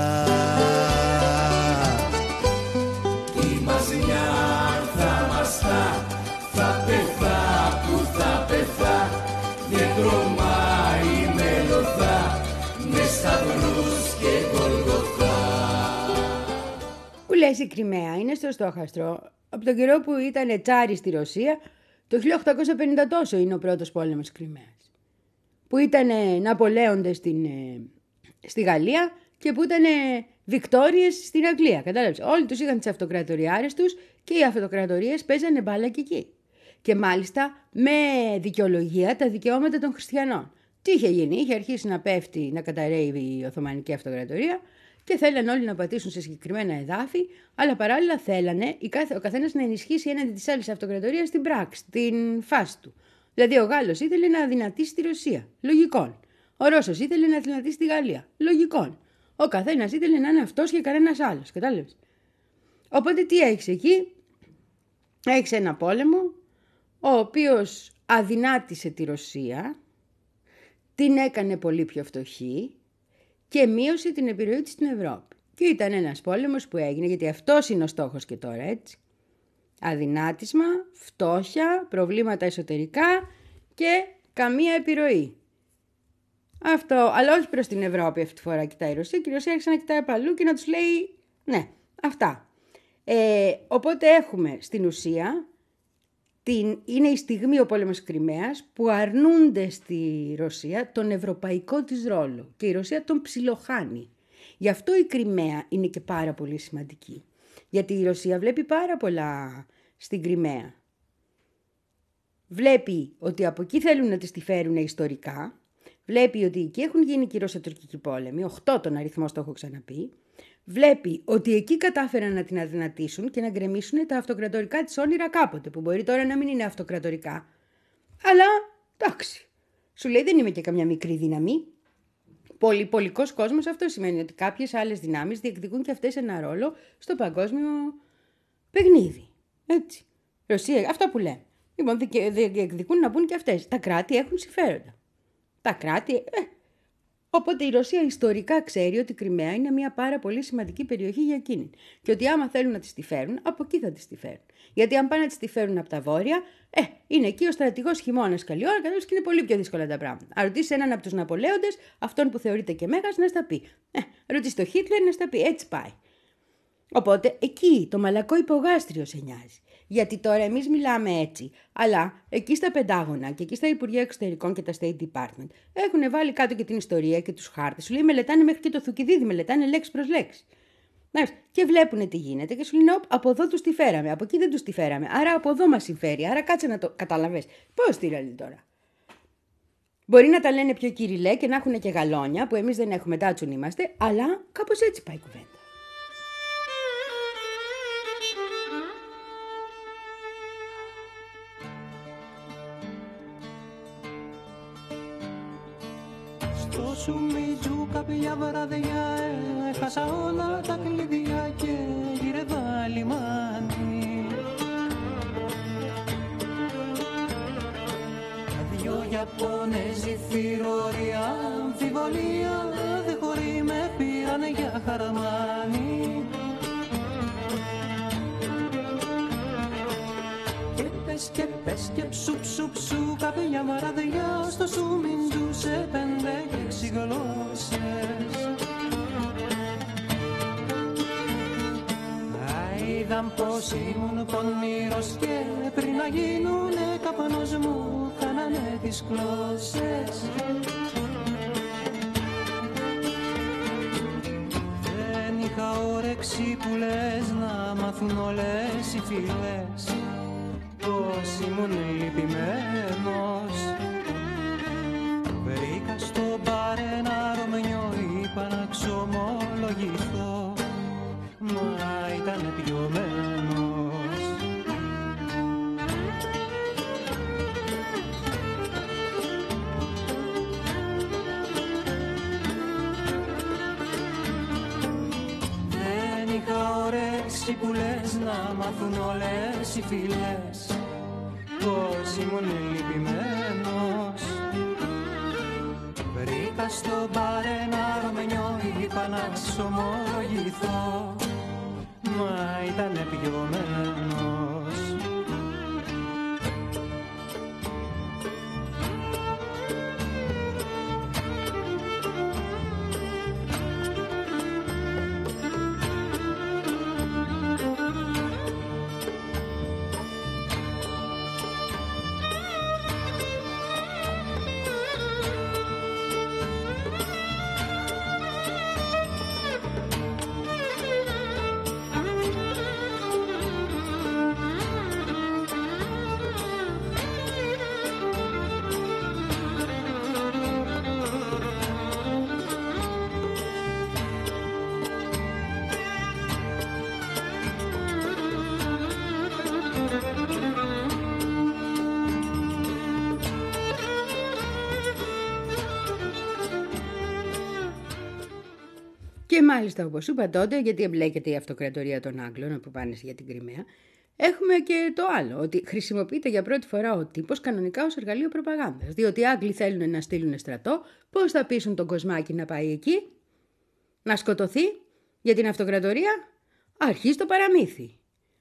Τι μας μια θα μας τα, θα πεθά που θα πεθά, δεν τρομάει μελωθά, με σταυρούς και Γολγοθά. Που λες η Κριμαία είναι στο στόχαστρο από τον καιρό που ήταν τσάρι στη Ρωσία. Το χίλια οκτακόσια πενήντα τόσο είναι ο πρώτος πόλεμος της Κριμαίας. Που ήταν Ναπολέοντες στην, στη Γαλλία και που ήταν Βικτόριες στην Αγγλία. Κατάλαβες. Όλοι τους είχαν τις αυτοκρατοριάρες τους και οι αυτοκρατορίες παίζανε μπάλα και εκεί. Και μάλιστα με δικαιολογία τα δικαιώματα των χριστιανών. Τι είχε γίνει, είχε αρχίσει να πέφτει, να καταρρεύει η Οθωμανική Αυτοκρατορία και θέλανε όλοι να πατήσουν σε συγκεκριμένα εδάφη, αλλά παράλληλα θέλανε ο καθένας να ενισχύσει έναντι της άλλης αυτοκρατορίας την πράξη, την φάση του. Δηλαδή ο Γάλλος ήθελε να αδυνατήσει τη Ρωσία. Λογικόν. Ο Ρώσος ήθελε να αδυνατήσει τη Γαλλία. Λογικόν. Ο καθένας ήθελε να είναι αυτός και κανένας άλλος. Κατάλαβες. Οπότε τι έχεις εκεί? Έχεις ένα πόλεμο ο οποίος αδυνάτησε τη Ρωσία, την έκανε πολύ πιο φτωχή και μείωσε την επιρροή της στην Ευρώπη. Και ήταν ένας πόλεμος που έγινε, γιατί αυτός είναι ο στόχος και τώρα, έτσι. Αδυνάτισμα, φτώχεια, προβλήματα εσωτερικά και καμία επιρροή. Αυτό, αλλά όχι προς την Ευρώπη αυτή τη φορά κοιτάει η Ρωσία, και η Ρωσία άρχισε να κοιτάει παλού και να τους λέει ναι, αυτά. Ε, οπότε έχουμε στην ουσία στην, είναι η στιγμή ο πόλεμος Κριμαίας που αρνούνται στη Ρωσία τον ευρωπαϊκό της ρόλο και η Ρωσία τον ψιλοχάνει. Γι' αυτό η Κριμαία είναι και πάρα πολύ σημαντική. Γιατί η Ρωσία βλέπει πάρα πολλά στην Κριμαία. Βλέπει ότι από εκεί θέλουν να τις τη φέρουν ιστορικά. Βλέπει ότι εκεί έχουν γίνει και οι Ρωσοτουρκικοί πόλεμοι, οκτώ τον αριθμό το έχω ξαναπεί. Βλέπει ότι εκεί κατάφεραν να την αδυνατήσουν και να γκρεμίσουν τα αυτοκρατορικά της όνειρα κάποτε, που μπορεί τώρα να μην είναι αυτοκρατορικά. Αλλά, εντάξει, σου λέει δεν είμαι και καμιά μικρή δύναμη. Πολυπολικός κόσμος, αυτό σημαίνει ότι κάποιες άλλες δυνάμεις διεκδικούν και αυτές ένα ρόλο στο παγκόσμιο παιχνίδι. Έτσι. Ρωσία, αυτά που λέμε. Λοιπόν, διεκδικούν να μπουν και αυτές. Τα κράτη έχουν συμφέροντα. Τα κράτη... Ε, Οπότε η Ρωσία ιστορικά ξέρει ότι η Κριμαία είναι μια πάρα πολύ σημαντική περιοχή για εκείνη. Και ότι άμα θέλουν να τις τη φέρουν, από εκεί θα τις τη φέρουν. Γιατί αν πάνε να τις τη φέρουν από τα βόρεια, ε, είναι εκεί ο στρατηγός χειμώνας καλή ώρα, καθώς και είναι πολύ πιο δύσκολα τα πράγματα. Αν ρωτήσει έναν από τους Ναπολέοντες, αυτόν που θεωρείται και μέγας, να στα πει. Ε, ρωτήσει το Χίτλερ να στα πει. Έτσι πάει. Οπότε εκεί το μαλακό υπογάστριο σε νοιάζει. Γιατί τώρα εμείς μιλάμε έτσι, αλλά εκεί στα Πεντάγωνα και εκεί στα Υπουργεία Εξωτερικών και τα State Department έχουν βάλει κάτω και την ιστορία και τους χάρτες. Σου λέει μελετάνε μέχρι και το Θουκυδίδη, μελετάνε λέξη προς λέξη. Και βλέπουν τι γίνεται και σου λένε από εδώ τους τη φέραμε, από εκεί δεν τους τη φέραμε. Άρα από εδώ μας συμφέρει, άρα κάτσε να το καταλαβες. Πώς τη λένε τώρα. Μπορεί να τα λένε πιο κυριλέ και να έχουν και γαλόνια που εμείς δεν έχουμε, τάτσουν είμαστε, αλλά κάπως έτσι πάει η κουβέντα. Στο Σουμιτζού κάποια βραδιά έχασα όλα τα κλειδιά και γύρευα λιμάνι. Δυο Ιαπώνεζοι θηρορία, αμφιβολία, δε χωρί με πήρανε για χαρμάνι. Και πες και πες και ψου ψου ψου κάποια βραδιά στο Σουμιτζού σε πέντε και έξι γλώσσες. Είδαν πως ήμουν πονηρός και πριν να γίνουνε καπνός μου κάνανε τις κλώσσες. Δεν είχα όρεξη που λες να μάθουν όλες οι φίλες πως ήμουν λυπημένος. Βρήκα στο μπαρ ένα Ρωμιό, είπα να ξομολογηθώ, μα ήταν πιωμένος. Δεν είχα όρεξη που λες να μάθουν όλες οι φίλες πως ήμουν λυπημένος. Βρήκα στο μπαρ ένα Ρωμενιό, είπα να ξομολογηθώ, μα ήτανε πιωμένος. Και μάλιστα, όπως είπα τότε, γιατί εμπλέκεται η αυτοκρατορία των Άγγλων που πάνε για την Κριμαία, έχουμε και το άλλο, ότι χρησιμοποιείται για πρώτη φορά ο τύπος κανονικά ως εργαλείο προπαγάνδας. Διότι οι Άγγλοι θέλουν να στείλουν στρατό, πώς θα πείσουν τον Κοσμάκη να πάει εκεί, να σκοτωθεί για την αυτοκρατορία, αρχίζει το παραμύθι.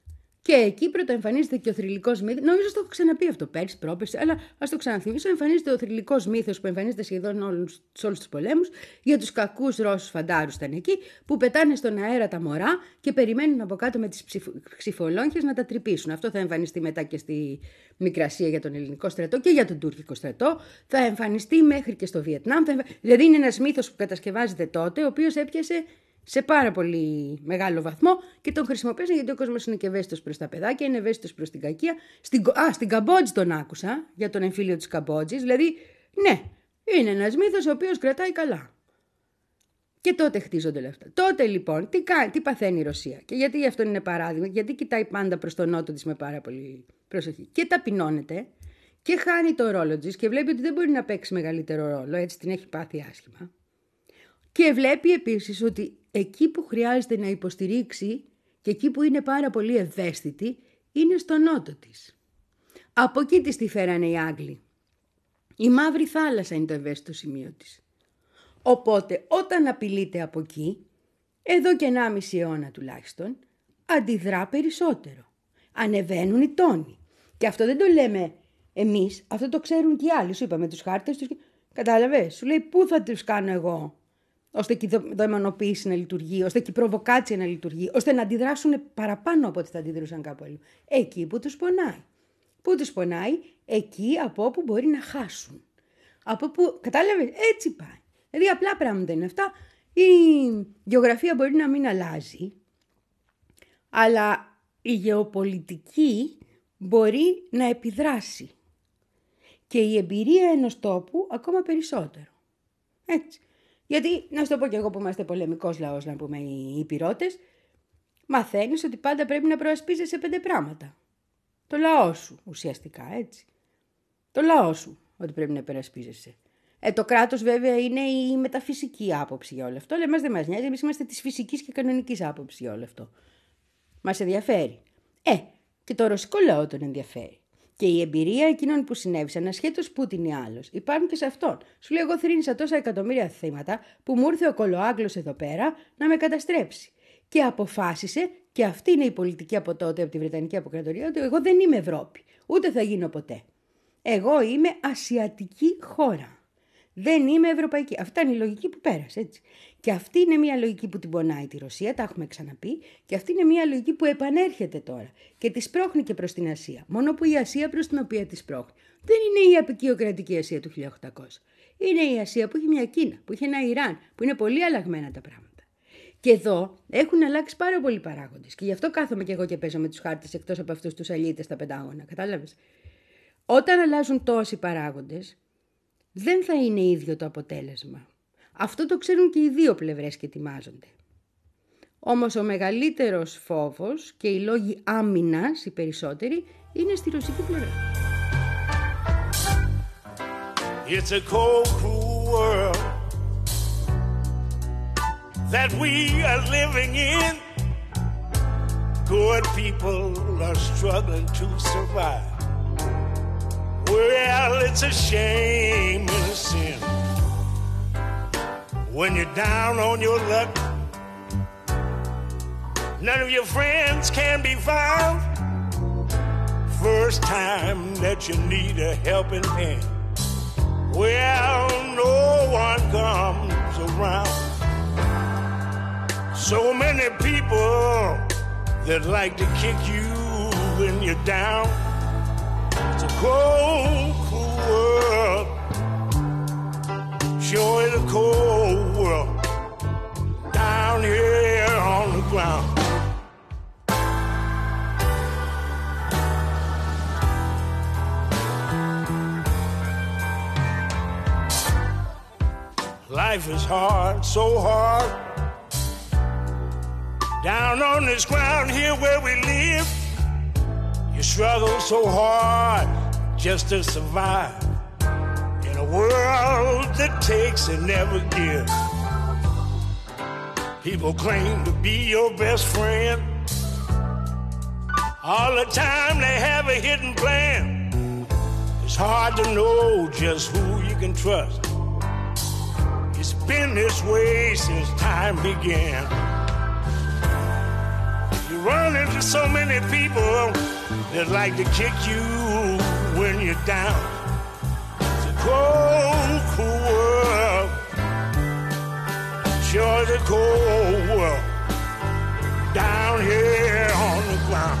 Και εκεί πρωτοεμφανίζεται και ο θρυλικός μύθος. Νομίζω το έχω ξαναπεί αυτό πέρσι, πρόπερσι, αλλά ας το ξαναθυμίσω. Εμφανίζεται ο θρυλικός μύθος που εμφανίζεται σχεδόν όλους, σε όλους τους πολέμους για τους κακούς Ρώσους φαντάρους ήταν εκεί, που πετάνε στον αέρα τα μωρά και περιμένουν από κάτω με τις ξυφολόγχες να τα τρυπήσουν. Αυτό θα εμφανιστεί μετά και στη Μικρασία για τον ελληνικό στρατό και για τον τουρκικό στρατό. Θα εμφανιστεί μέχρι και στο Βιετνάμ. Θα εμφ... Δηλαδή είναι ένας μύθος που κατασκευάζεται τότε, ο οποίος έπιασε σε πάρα πολύ μεγάλο βαθμό και τον χρησιμοποίησαν γιατί ο κόσμος είναι και ευαίσθητος προς τα παιδάκια, είναι ευαίσθητος προς την κακία. Στην, α, στην Καμπότζη τον άκουσα, για τον εμφύλιο της Καμπότζης. Δηλαδή, ναι, είναι ένας μύθος ο οποίος κρατάει καλά. Και τότε χτίζονται όλα αυτά. Τότε λοιπόν, τι, κα, τι παθαίνει η Ρωσία και γιατί αυτό είναι παράδειγμα, γιατί κοιτάει πάντα προς τον νότο της με πάρα πολύ προσοχή. Και ταπεινώνεται και χάνει το ρόλο της και βλέπει ότι δεν μπορεί να παίξει μεγαλύτερο ρόλο, έτσι την έχει πάθει άσχημα. Και βλέπει επίσης ότι εκεί που χρειάζεται να υποστηρίξει και εκεί που είναι πάρα πολύ ευαίσθητη είναι στο νότο της. Από εκεί της τη φέρανε οι Άγγλοι. Η Μαύρη Θάλασσα είναι το ευαίσθητο σημείο της. Οπότε όταν απειλείται από εκεί, εδώ και ενάμιση αιώνα τουλάχιστον, αντιδρά περισσότερο. Ανεβαίνουν οι τόνοι. Και αυτό δεν το λέμε εμείς, αυτό το ξέρουν και οι άλλοι. Σου είπαμε τους χάρτες τους. Κατάλαβες, σου λέει πού θα τους κάνω εγώ, ώστε και η δαιμονοποίηση να λειτουργεί, ώστε και η προβοκάτσια να λειτουργεί, ώστε να αντιδράσουν παραπάνω από ό,τι θα αντιδρούσαν κάπου αλλού. Εκεί που τους πονάει. Πού τους πονάει, εκεί από όπου μπορεί να χάσουν. Από που, κατάλαβες, έτσι πάει. Δηλαδή απλά πράγματα είναι αυτά. Η γεωγραφία μπορεί να μην αλλάζει, αλλά η γεωπολιτική μπορεί να επιδράσει. Και η εμπειρία ενός τόπου ακόμα περισσότερο. Έτσι. Γιατί, να σου το πω και εγώ που είμαστε πολεμικός λαός, να πούμε οι υπηρώτες, μαθαίνεις ότι πάντα πρέπει να προασπίζεσαι πέντε πράγματα. Το λαό σου, ουσιαστικά, έτσι. Το λαό σου, ότι πρέπει να υπερασπίζεσαι. Ε, το κράτος βέβαια είναι η μεταφυσική άποψη για όλο αυτό, αλλά εμάς δεν μας νοιάζει, εμείς είμαστε της φυσικής και κανονικής άποψης για όλο αυτό. Μας ενδιαφέρει. Ε, και το ρωσικό λαό τον ενδιαφέρει. Και η εμπειρία εκείνων που συνέβησαν, ασχέτως Πούτιν ή άλλος, υπάρχουν και σε αυτόν. Σου λέει: εγώ θρήνησα τόσα εκατομμύρια θύματα που μου ήρθε ο κολοάγγλος εδώ πέρα να με καταστρέψει. Και αποφάσισε, και αυτή είναι η πολιτική από τότε, από τη Βρετανική Αποκρατορία, ότι εγώ δεν είμαι Ευρώπη. Ούτε θα γίνω ποτέ. Εγώ είμαι ασιατική χώρα. Δεν είμαι ευρωπαϊκή. Αυτή είναι η λογική που πέρασε, έτσι. Και αυτή είναι μια λογική που την πονάει τη Ρωσία, τα έχουμε ξαναπεί, και αυτή είναι μια λογική που επανέρχεται τώρα και τη σπρώχνει και προς την Ασία. Μόνο που η Ασία προς την οποία τη σπρώχνει δεν είναι η απικιοκρατική Ασία του χίλια οκτακόσια. Είναι η Ασία που έχει μια Κίνα, που έχει ένα Ιράν, που είναι πολύ αλλαγμένα τα πράγματα. Και εδώ έχουν αλλάξει πάρα πολλοί παράγοντες. Και γι' αυτό κάθομαι και εγώ και παίζω με τους χάρτες εκτός από αυτούς τους αλήτες στα Πεντάγωνα. Κατάλαβες. Όταν αλλάζουν τόσοι παράγοντες, δεν θα είναι ίδιο το αποτέλεσμα. Αυτό το ξέρουν και οι δύο πλευρές και ετοιμάζονται. Όμως ο μεγαλύτερος φόβος και οι λόγοι άμυνας, οι περισσότεροι, είναι στη ρωσική πλευρά. It's a cold, cruel world that we are living in. Good people are struggling to survive. Well, it's a shame and a sin when you're down on your luck. None of your friends can be found. First time that you need a helping hand. Well, no one comes around. So many people that like to kick you when you're down. It's a cold, cruel world. Sure is a cold world down here on the ground. Life is hard, so hard. Down on this ground here where we live, you struggle so hard just to survive in a world that takes and never gives. People claim to be your best friend. All the time they have a hidden plan. It's hard to know just who you can trust. It's been this way since time began. You run into so many people that like to kick you when you're down. It's a cold, cool world. Sure is a cold world down here on the ground.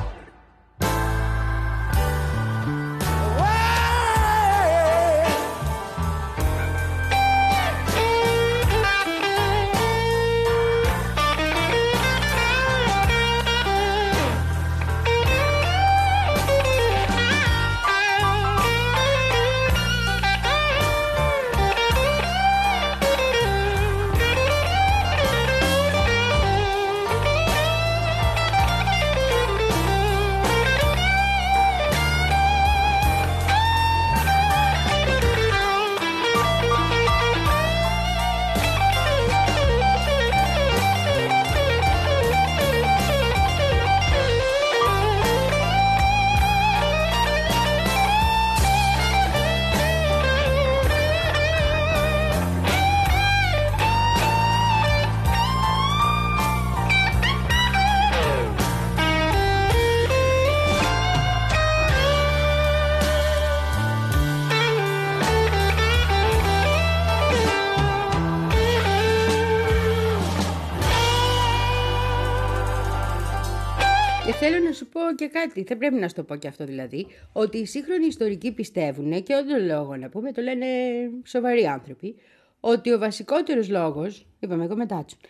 Θέλω να σου πω και κάτι, θα πρέπει να σου το πω και αυτό δηλαδή, ότι οι σύγχρονοι ιστορικοί πιστεύουν, και όντω λόγο να πούμε, το λένε σοβαροί άνθρωποι, ότι ο βασικότερος λόγος, είπαμε εγώ μετά του,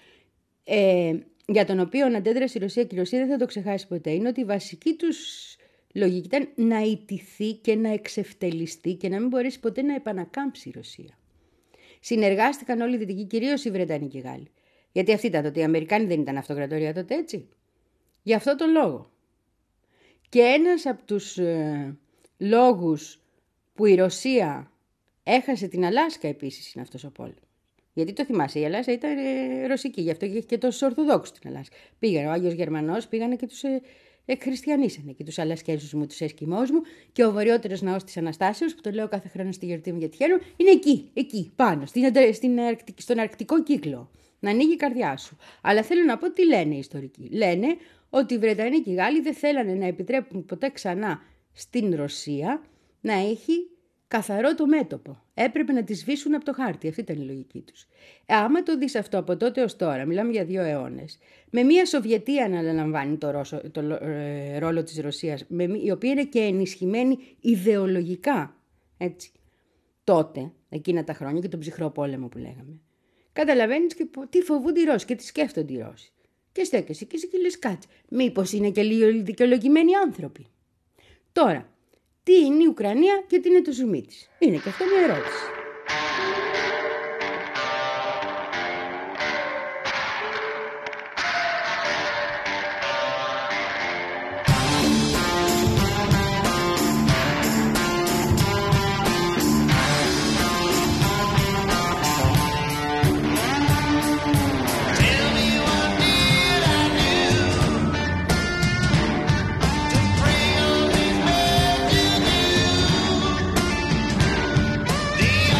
ε, για τον οποίο αντέδρασε η Ρωσία και η Ρωσία δεν θα το ξεχάσει ποτέ, είναι ότι η βασική τους λογική ήταν να ιτηθεί και να εξευτελιστεί και να μην μπορέσει ποτέ να επανακάμψει η Ρωσία. Συνεργάστηκαν όλοι οι Δυτικοί, κυρίως οι Βρετανοί και οι Γάλλοι. Γιατί αυτή ήταν τότε, οι Αμερικάνοι δεν ήταν αυτοκρατορία τότε, έτσι. Γι' αυτό τον λόγο. Και ένας από τους ε, λόγους που η Ρωσία έχασε την Αλάσκα επίσης είναι αυτός ο πόλεμος. Γιατί το θυμάσαι, η Αλάσκα ήταν ε, ρωσική, γι' αυτό είχε και τους Ορθοδόξους στην Αλάσκα. Πήγανε, ο Άγιος Γερμανός πήγανε και τους ε, εκχριστιανίσανε και τους Αλασκέζους μου, τους Εσκιμώους μου, και ο βορειότερος ναός της Αναστάσεως, που το λέω κάθε χρόνο στη γιορτή μου γιατί χαίρομαι, είναι εκεί, εκεί, πάνω, στην, στην, στον αρκτικό κύκλο. Να ανοίγει η καρδιά σου. Αλλά θέλω να πω τι λένε οι ιστορικοί. Λένε ότι οι Βρετανοί και οι Γάλλοι δεν θέλανε να επιτρέπουν ποτέ ξανά στην Ρωσία να έχει καθαρό το μέτωπο. Έπρεπε να τη σβήσουν από το χάρτη. Αυτή ήταν η λογική τους. Ε, άμα το δεις αυτό από τότε ως τώρα, μιλάμε για δύο αιώνες, με μια Σοβιετία να αναλαμβάνει το, Ρώσο, το ε, ρόλο της Ρωσίας, με, η οποία είναι και ενισχυμένη ιδεολογικά, έτσι, τότε, εκείνα τα χρόνια και τον ψυχρό πόλεμο που λέγαμε, καταλαβαίνεις και τι φοβούνται οι Ρώσοι και τι σκέφτονται οι Ρώσοι. Και στέκεσαι και εσύ και λες, κάτσε, μήπως είναι και λίγο δικαιολογημένοι άνθρωποι. Τώρα, τι είναι η Ουκρανία και τι είναι το ζουμί της? Είναι και αυτό μια ερώτηση. The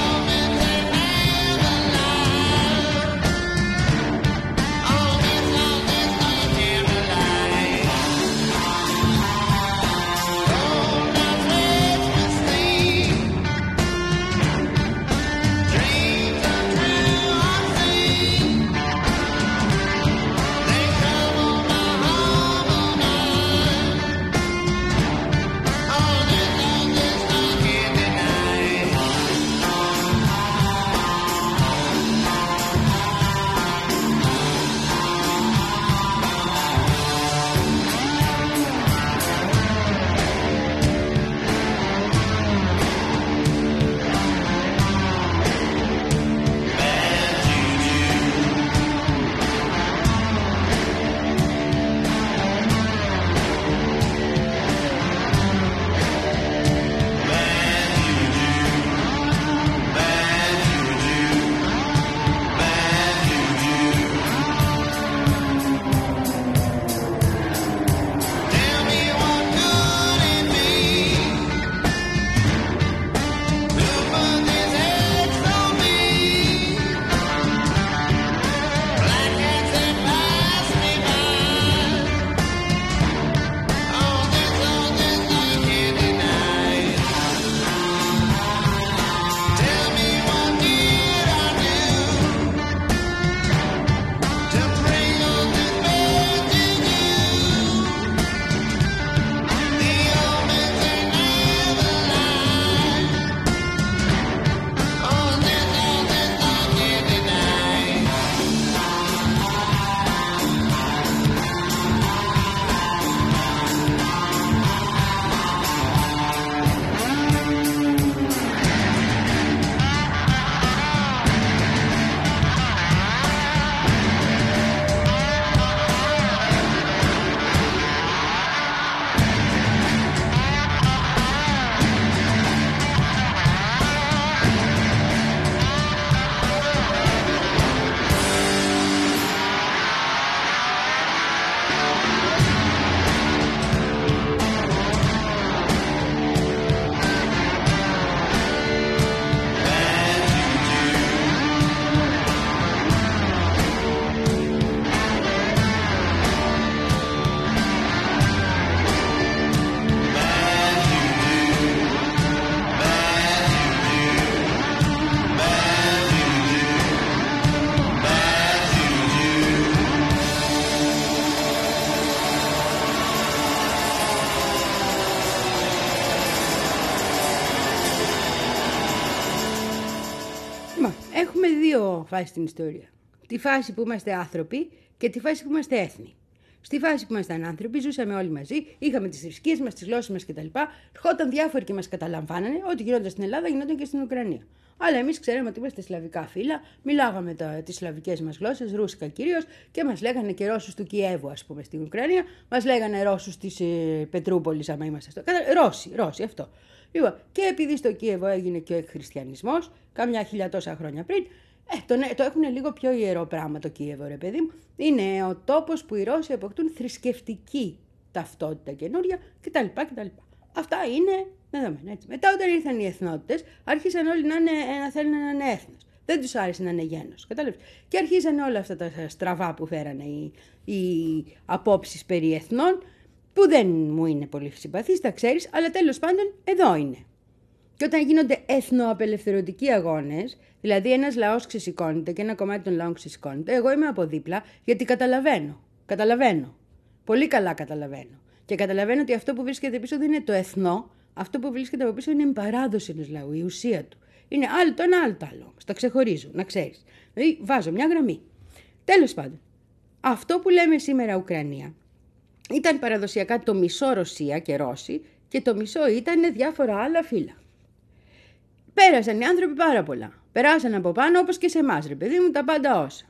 Μα, έχουμε δύο φάσεις στην ιστορία. Τη φάση που είμαστε άνθρωποι και τη φάση που είμαστε έθνη. Στη φάση που ήμασταν άνθρωποι, ζούσαμε όλοι μαζί, είχαμε τις θρησκείες μας, τις γλώσσες μας κτλ. Ερχόταν διάφοροι και μας καταλαμβάνανε, ό,τι γινόταν στην Ελλάδα γινόταν και στην Ουκρανία. Αλλά εμείς ξέραμε ότι είμαστε σλαβικά φύλλα, μιλάγαμε τις σλαβικές μας γλώσσες, ρούσικα κυρίως, και μας λέγανε και Ρώσους του Κιέβου, ας πούμε, στην Ουκρανία, μας λέγανε Ρώσους της ε, Πετρούπολης, άμα είμαστε στο. Ρώσοι, Ρώσοι, αυτό. Λοιπόν, και επειδή στο Κίεβο έγινε και ο εκχριστιανισμός, κάμια χιλιατόσα χρόνια πριν. Ε, το, το έχουν λίγο πιο ιερό πράγμα το Κίεβο, ρε παιδί μου. Είναι ο τόπος που οι Ρώσοι αποκτούν θρησκευτική ταυτότητα καινούρια κτλ. κτλ. Αυτά είναι δεδομένα, έτσι. Μετά, όταν ήρθαν οι εθνότητες, άρχισαν όλοι να, είναι, να θέλουν να είναι έθνος. Δεν τους άρεσε να είναι γένος. Κατάλαβες. Και αρχίσαν όλα αυτά τα στραβά που φέρανε οι, οι απόψεις περί εθνών, που δεν μου είναι πολύ συμπαθείς, τα ξέρεις, αλλά τέλος πάντων εδώ είναι. Και όταν γίνονται εθνοαπελευθερωτικοί αγώνες, δηλαδή ένας λαός ξεσηκώνεται και ένα κομμάτι των λαών ξεσηκώνεται, εγώ είμαι από δίπλα γιατί καταλαβαίνω. Καταλαβαίνω. Πολύ καλά καταλαβαίνω. Και καταλαβαίνω ότι αυτό που βρίσκεται πίσω δεν είναι το εθνό, αυτό που βρίσκεται από πίσω είναι η παράδοση ενός λαού, η ουσία του. Είναι άλλο το ένα, άλλο το άλλο όμως. Τα ξεχωρίζω, να ξέρεις. Δηλαδή βάζω μια γραμμή. Τέλος πάντων, αυτό που λέμε σήμερα Ουκρανία ήταν παραδοσιακά το μισό Ρωσία και Ρώση και το μισό ήταν διάφορα άλλα φύλλα. Πέρασαν οι άνθρωποι πάρα πολλά. Περάσαν από πάνω όπως και σε εμάς, ρε παιδί μου, τα πάντα όσα.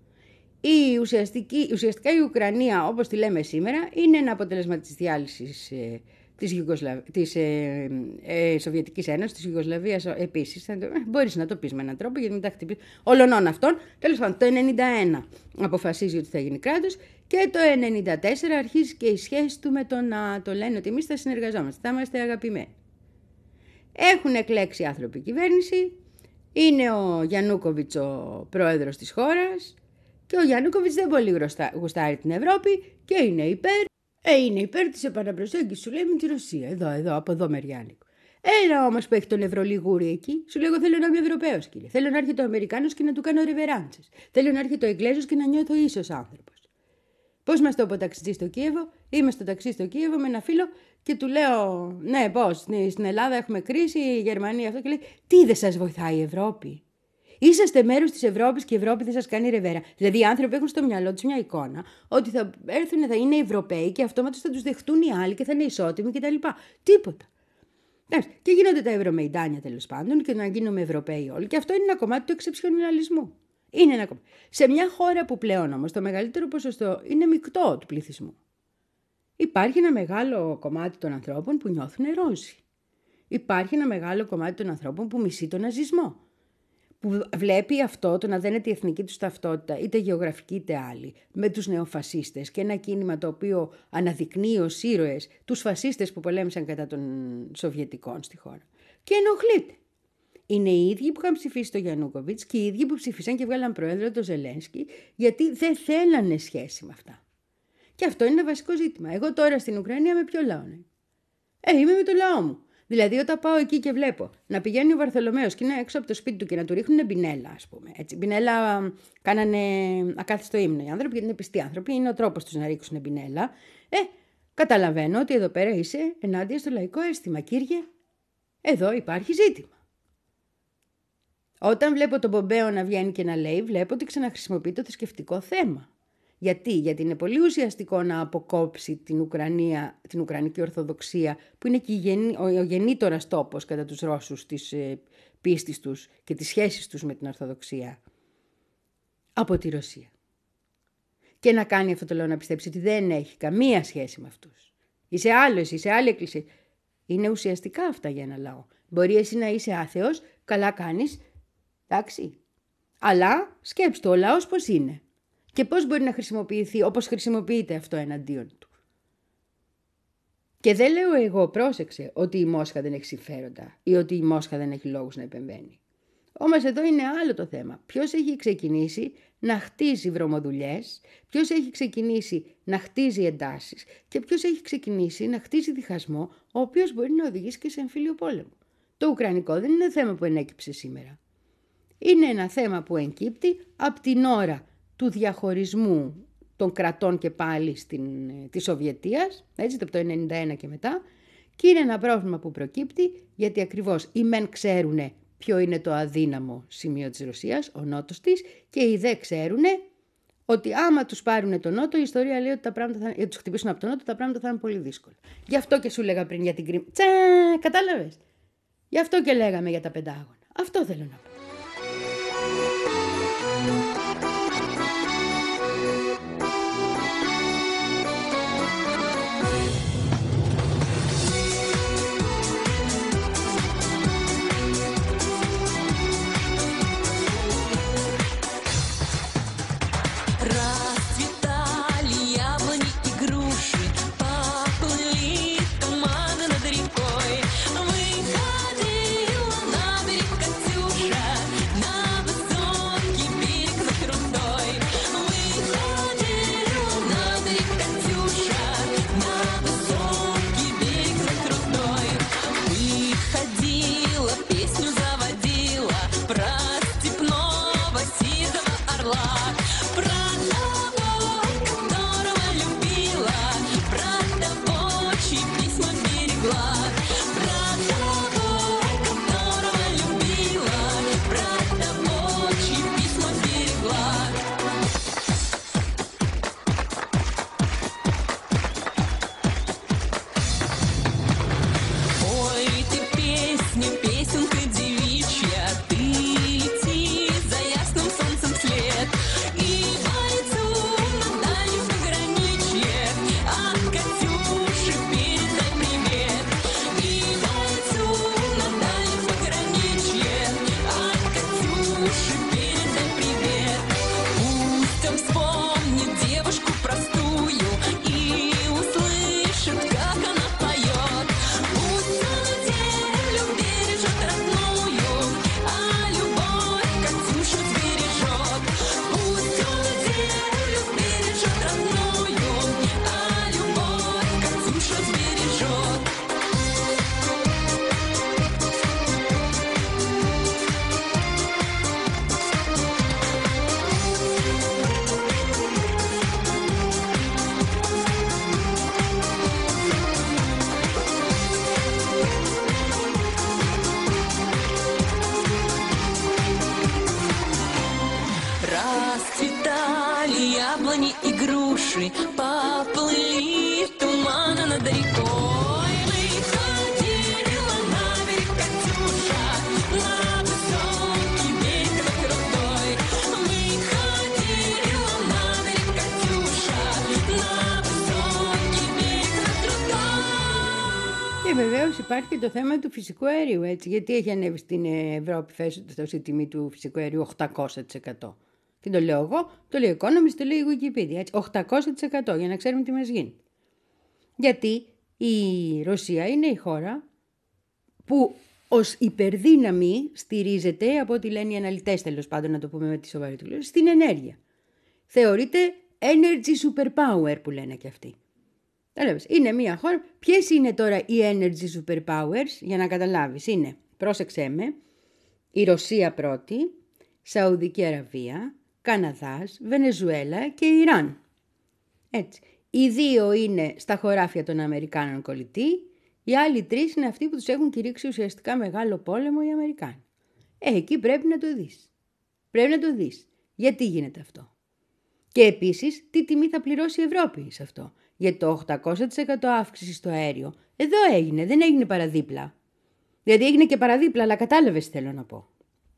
Η ουσιαστική, ουσιαστικά η Ουκρανία, όπως τη λέμε σήμερα, είναι ένα αποτέλεσμα της διάλυσης ε, της, Ιουγκοσλαβ... της ε, ε, Σοβιετικής Ένωσης, της Ιουγκοσλαβίας επίσης. Ε, μπορείς να το πεις με έναν τρόπο, γιατί μετά χτυπήσει όλων αυτών. Τέλος πάντων, το ενενήντα ένα αποφασίζει ότι θα γίνει κράτος και το ενενήντα τέσσερα αρχίζει και η σχέση του με το να το λένε ότι εμείς θα συνεργαζόμαστε, θα είμαστε αγαπημένοι. Έχουν εκλέξει άνθρωποι κυβέρνηση, είναι ο Γιαννούκοβιτς ο πρόεδρος της χώρας και ο Γιαννούκοβιτς δεν πολύ γουστάρει την Ευρώπη και είναι υπέρ, ε, είναι υπέρ της επαναπροσέγγισης, σου λέει, με τη Ρωσία, εδώ, εδώ, από εδώ μεριάνικο. Ένα όμως που έχει τον Ευρωλιγούρι εκεί, σου λέει, εγώ θέλω να είμαι Ευρωπαίος, κύριε. Θέλω να έρχεται ο Αμερικάνος και να του κάνω ρεβεράντσες. Θέλω να έρχεται ο Εγγλέζος και να νιώθω ίσος άνθρωπος. Πώς μας το είπε ο ταξιτζής στο Κίεβο, είμαι στο ταξί στο Κίεβο με ένα φίλο και του λέω, ναι, πώς, στην Ελλάδα έχουμε κρίση, η Γερμανία αυτό, και λέει, τι δεν σας βοηθάει η Ευρώπη. Είσαστε μέρος της Ευρώπης και η Ευρώπη δεν σας κάνει ρεβέρα. Δηλαδή οι άνθρωποι έχουν στο μυαλό τους μια εικόνα ότι θα έρθουν, θα είναι Ευρωπαίοι και αυτόματος θα τους δεχτούν οι άλλοι και θα είναι ισότιμοι κτλ. Τίποτα. Και γίνονται τα Ευρωμεϊντάνια τέλος πάντων και να γίνουμε Ευρωπαίοι όλοι. Και αυτό είναι ένα κομμάτι του εξεψιοναλισμού. Είναι ένα κομμάτι. Σε μια χώρα που πλέον όμως το μεγαλύτερο ποσοστό είναι μεικτό του πληθυσμού. Υπάρχει ένα μεγάλο κομμάτι των ανθρώπων που νιώθουν Ρώσοι. Υπάρχει ένα μεγάλο κομμάτι των ανθρώπων που μισεί τον ναζισμό. Που βλέπει αυτό, το να δένεται η εθνική τους ταυτότητα, είτε γεωγραφική είτε άλλη, με τους νεοφασίστες και ένα κίνημα το οποίο αναδεικνύει ως ήρωες τους φασίστες που πολέμησαν κατά των Σοβιετικών στη χώρα. Και ενοχλείται. Είναι οι ίδιοι που είχαν ψηφίσει τον Γιαννούκοβιτς και οι ίδιοι που ψηφίσαν και βγάλαν πρόεδρο τον Ζελένσκι, γιατί δεν θέλανε σχέση με αυτά. Και αυτό είναι ένα βασικό ζήτημα. Εγώ τώρα στην Ουκρανία με ποιο λαό είναι? Ε, είμαι με το λαό μου. Δηλαδή, όταν πάω εκεί και βλέπω να πηγαίνει ο Βαρθολομέος και είναι έξω από το σπίτι του και να του ρίχνουν μπινέλα, ας πούμε. Έτσι. Μπινέλα κάνανε ακάθιστο ύμνο. Οι άνθρωποι, γιατί είναι πιστοί άνθρωποι, είναι ο τρόπος τους να ρίξουν μπινέλα. Ε, καταλαβαίνω ότι εδώ πέρα είσαι ενάντια στο λαϊκό αίσθημα. Κύριε, εδώ υπάρχει ζήτημα. Όταν βλέπω τον Πομπέο να βγαίνει και να λέει, βλέπω ότι ξαναχρησιμοποιεί το θρησκευτικό θέμα. Γιατί? Γιατί είναι πολύ ουσιαστικό να αποκόψει την Ουκρανία, την Ουκρανική Ορθοδοξία, που είναι και ο, ο γεννήτορας τόπος κατά τους Ρώσους της ε, πίστης τους και τις σχέσεις τους με την Ορθοδοξία, από τη Ρωσία. Και να κάνει αυτό το λόγο να πιστέψει ότι δεν έχει καμία σχέση με αυτούς. Είσαι άλλο, εσύ, είσαι άλλη εκκλησία. Είναι ουσιαστικά αυτά για ένα λαό. Μπορεί εσύ να είσαι άθεος, καλά κάνεις, εντάξει. Αλλά σκέψου το, ο λαός πώς είναι. Και πώς μπορεί να χρησιμοποιηθεί όπως χρησιμοποιείται αυτό εναντίον του. Και δεν λέω εγώ, πρόσεξε, ότι η Μόσχα δεν έχει συμφέροντα ή ότι η Μόσχα δεν έχει λόγους να επεμβαίνει. Όμως εδώ είναι άλλο το θέμα. Ποιος έχει ξεκινήσει να χτίζει βρωμοδουλειές, ποιος έχει ξεκινήσει να χτίζει εντάσεις και ποιος έχει ξεκινήσει να χτίζει διχασμό, ο οποίος μπορεί να οδηγήσει και σε εμφύλιο πόλεμο. Το Ουκρανικό δεν είναι ένα θέμα που ενέκυψε σήμερα. Είναι ένα θέμα που εγκύπτει από την ώρα του διαχωρισμού των κρατών και πάλι στην, της Σοβιετίας, έτσι, από το ενενήντα ένα και μετά, και είναι ένα πρόβλημα που προκύπτει γιατί ακριβώς οι μεν ξέρουν ποιο είναι το αδύναμο σημείο της Ρωσίας, ο νότος της, και οι δε ξέρουν ότι άμα τους πάρουν τον νότο, η ιστορία λέει ότι τα πράγματα θα, για τους χτυπήσουν από τον νότο, τα πράγματα θα είναι πολύ δύσκολα. Γι' αυτό και σου λέγα πριν για την Κρίμ. Τσα, κατάλαβες. Γι' αυτό και λέγαμε για τα Πεντάγωνα. Αυτό θέλω να πω. яблони и груши поплыли тумана над рекой. Выходила на берег Катюша, на высокий берег на крутой. Выходила на берег Катюша, на высокий берег на крутой. Και βεβαίως υπάρχει και το θέμα του φυσικού αερίου, έτσι, γιατί έχει ανέβει στην Ευρώπη φέτος η τιμή του φυσικού αερίου οκτακόσια τοις εκατό. Και το λέω εγώ, το λέει Economist, το λέει η Wikipedia, έτσι, οκτακόσια τοις εκατό, για να ξέρουμε τι μας γίνει. Γιατί η Ρωσία είναι η χώρα που ως υπερδύναμη στηρίζεται, από ό,τι λένε οι αναλυτές, τέλος πάντων, να το πούμε με τη σοβαρή του λέω, στην ενέργεια. Θεωρείται energy superpower που λένε και αυτοί. Είναι μια χώρα. Ποιες είναι τώρα οι energy superpowers, για να καταλάβεις? Είναι, πρόσεξέ με, η Ρωσία πρώτη, Σαουδική Αραβία, Καναδάς, Βενεζουέλα και Ιράν. Έτσι. Οι δύο είναι στα χωράφια των Αμερικάνων κολλητοί, οι άλλοι τρεις είναι αυτοί που τους έχουν κηρύξει ουσιαστικά μεγάλο πόλεμο οι Αμερικάνοι. Ε, εκεί πρέπει να το δεις. Πρέπει να το δεις. Γιατί γίνεται αυτό? Και επίσης, τι τιμή θα πληρώσει η Ευρώπη σε αυτό? Γιατί το οκτακόσια τοις εκατό αύξηση στο αέριο, εδώ έγινε, δεν έγινε παραδίπλα. Δηλαδή έγινε και παραδίπλα, αλλά κατάλαβες τι θέλω να πω.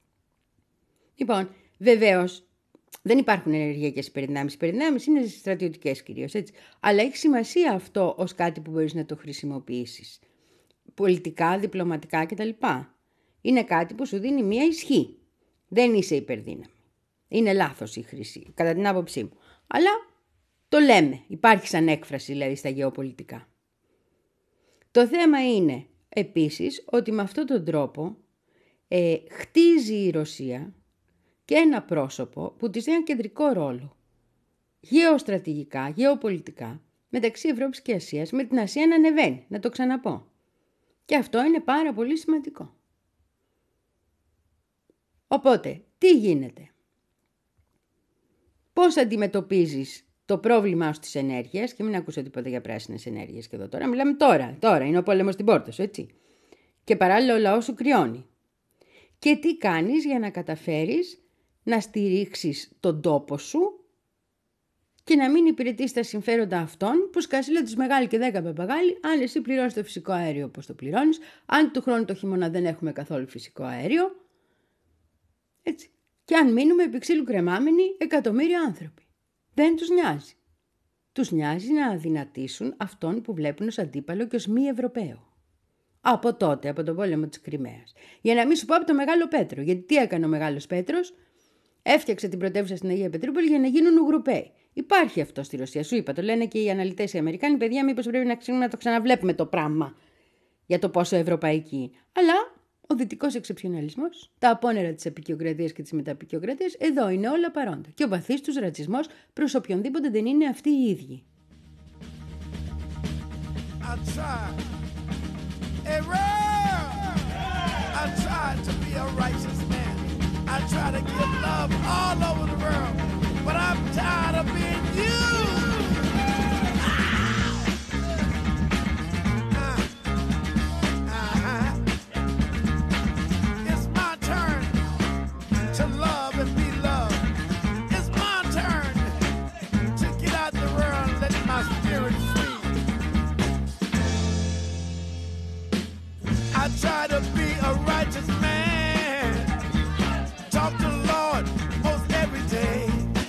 Λοιπόν, βεβαίως, δεν υπάρχουν ενεργειακές υπερδυνάμεις. Οι υπερδυνάμεις είναι στρατιωτικές κυρίως, έτσι. Αλλά έχει σημασία αυτό ως κάτι που μπορείς να το χρησιμοποιήσεις. Πολιτικά, διπλωματικά κτλ. Είναι κάτι που σου δίνει μία ισχύ. Δεν είσαι υπερδύναμη. Είναι λάθος η χρήση, κατά την άποψή μου. Αλλά το λέμε. Υπάρχει σαν έκφραση, δηλαδή, στα γεωπολιτικά. Το θέμα είναι, επίσης, ότι με αυτόν τον τρόπο ε, χτίζει η Ρωσία και ένα πρόσωπο που της δίνει ένα κεντρικό ρόλο. Γεωστρατηγικά, γεωπολιτικά, μεταξύ Ευρώπης και Ασίας, με την Ασία να ανεβαίνει, να το ξαναπώ. Και αυτό είναι πάρα πολύ σημαντικό. Οπότε, τι γίνεται? Πώς αντιμετωπίζεις το πρόβλημά σου της ενέργειας, και μην ακούσω τίποτα για πράσινες ενέργειες και εδώ τώρα, μιλάμε τώρα, τώρα, είναι ο πόλεμος στην πόρτα σου, έτσι. Και παράλληλα ο λαός σου κρυώνει. και τι κάνεις για να καταφέρεις να στηρίξεις τον τόπο σου και να μην υπηρετείς τα συμφέροντα αυτών που σκασίλα τους μεγάλοι και δέκα παπαγάλοι, αν εσύ πληρώνεις το φυσικό αέριο όπως το πληρώνεις, αν του χρόνου το χειμώνα δεν έχουμε καθόλου φυσικό αέριο, έτσι. Και αν μείνουμε επί ξύλου κρεμάμενοι εκατομμύρια άνθρωποι. Δεν τους νοιάζει. Τους νοιάζει να αδυνατήσουν αυτόν που βλέπουν ως αντίπαλο και ως μη Ευρωπαίο. Από τότε, από τον πόλεμο της Κριμαίας. Για να μην σου πω από το Μεγάλο Πέτρο. Γιατί τι έκανε ο Μεγάλος Πέτρος? Έφτιαξε την πρωτεύουσα στην Αγία Πετρούπολη για να γίνουν Ουγγρουπαίοι. Υπάρχει αυτό στη Ρωσία. Σου είπα, το λένε και οι αναλυτές οι Αμερικάνοι. Παιδιά, μήπως πρέπει να ξέρουμε να το ξαναβλέπουμε το πράγμα για το πόσο ευρωπαϊκή είναι. Αλλά ο δυτικός εξεψιοναλισμός, τα απόνερα της απικιοκρατίας και της μεταπικιοκρατίας, εδώ είναι όλα παρόντα. Και ο βαθύς τους ρατσισμός προς οποιονδήποτε δεν είναι αυτοί οι ίδιοι. I try to give love all over the world, but I'm tired of being used. Uh, uh-huh. It's my turn to love and be loved. It's my turn to get out the world and let my spirit free. I try to be a righteous man. Talk to the Lord most every day.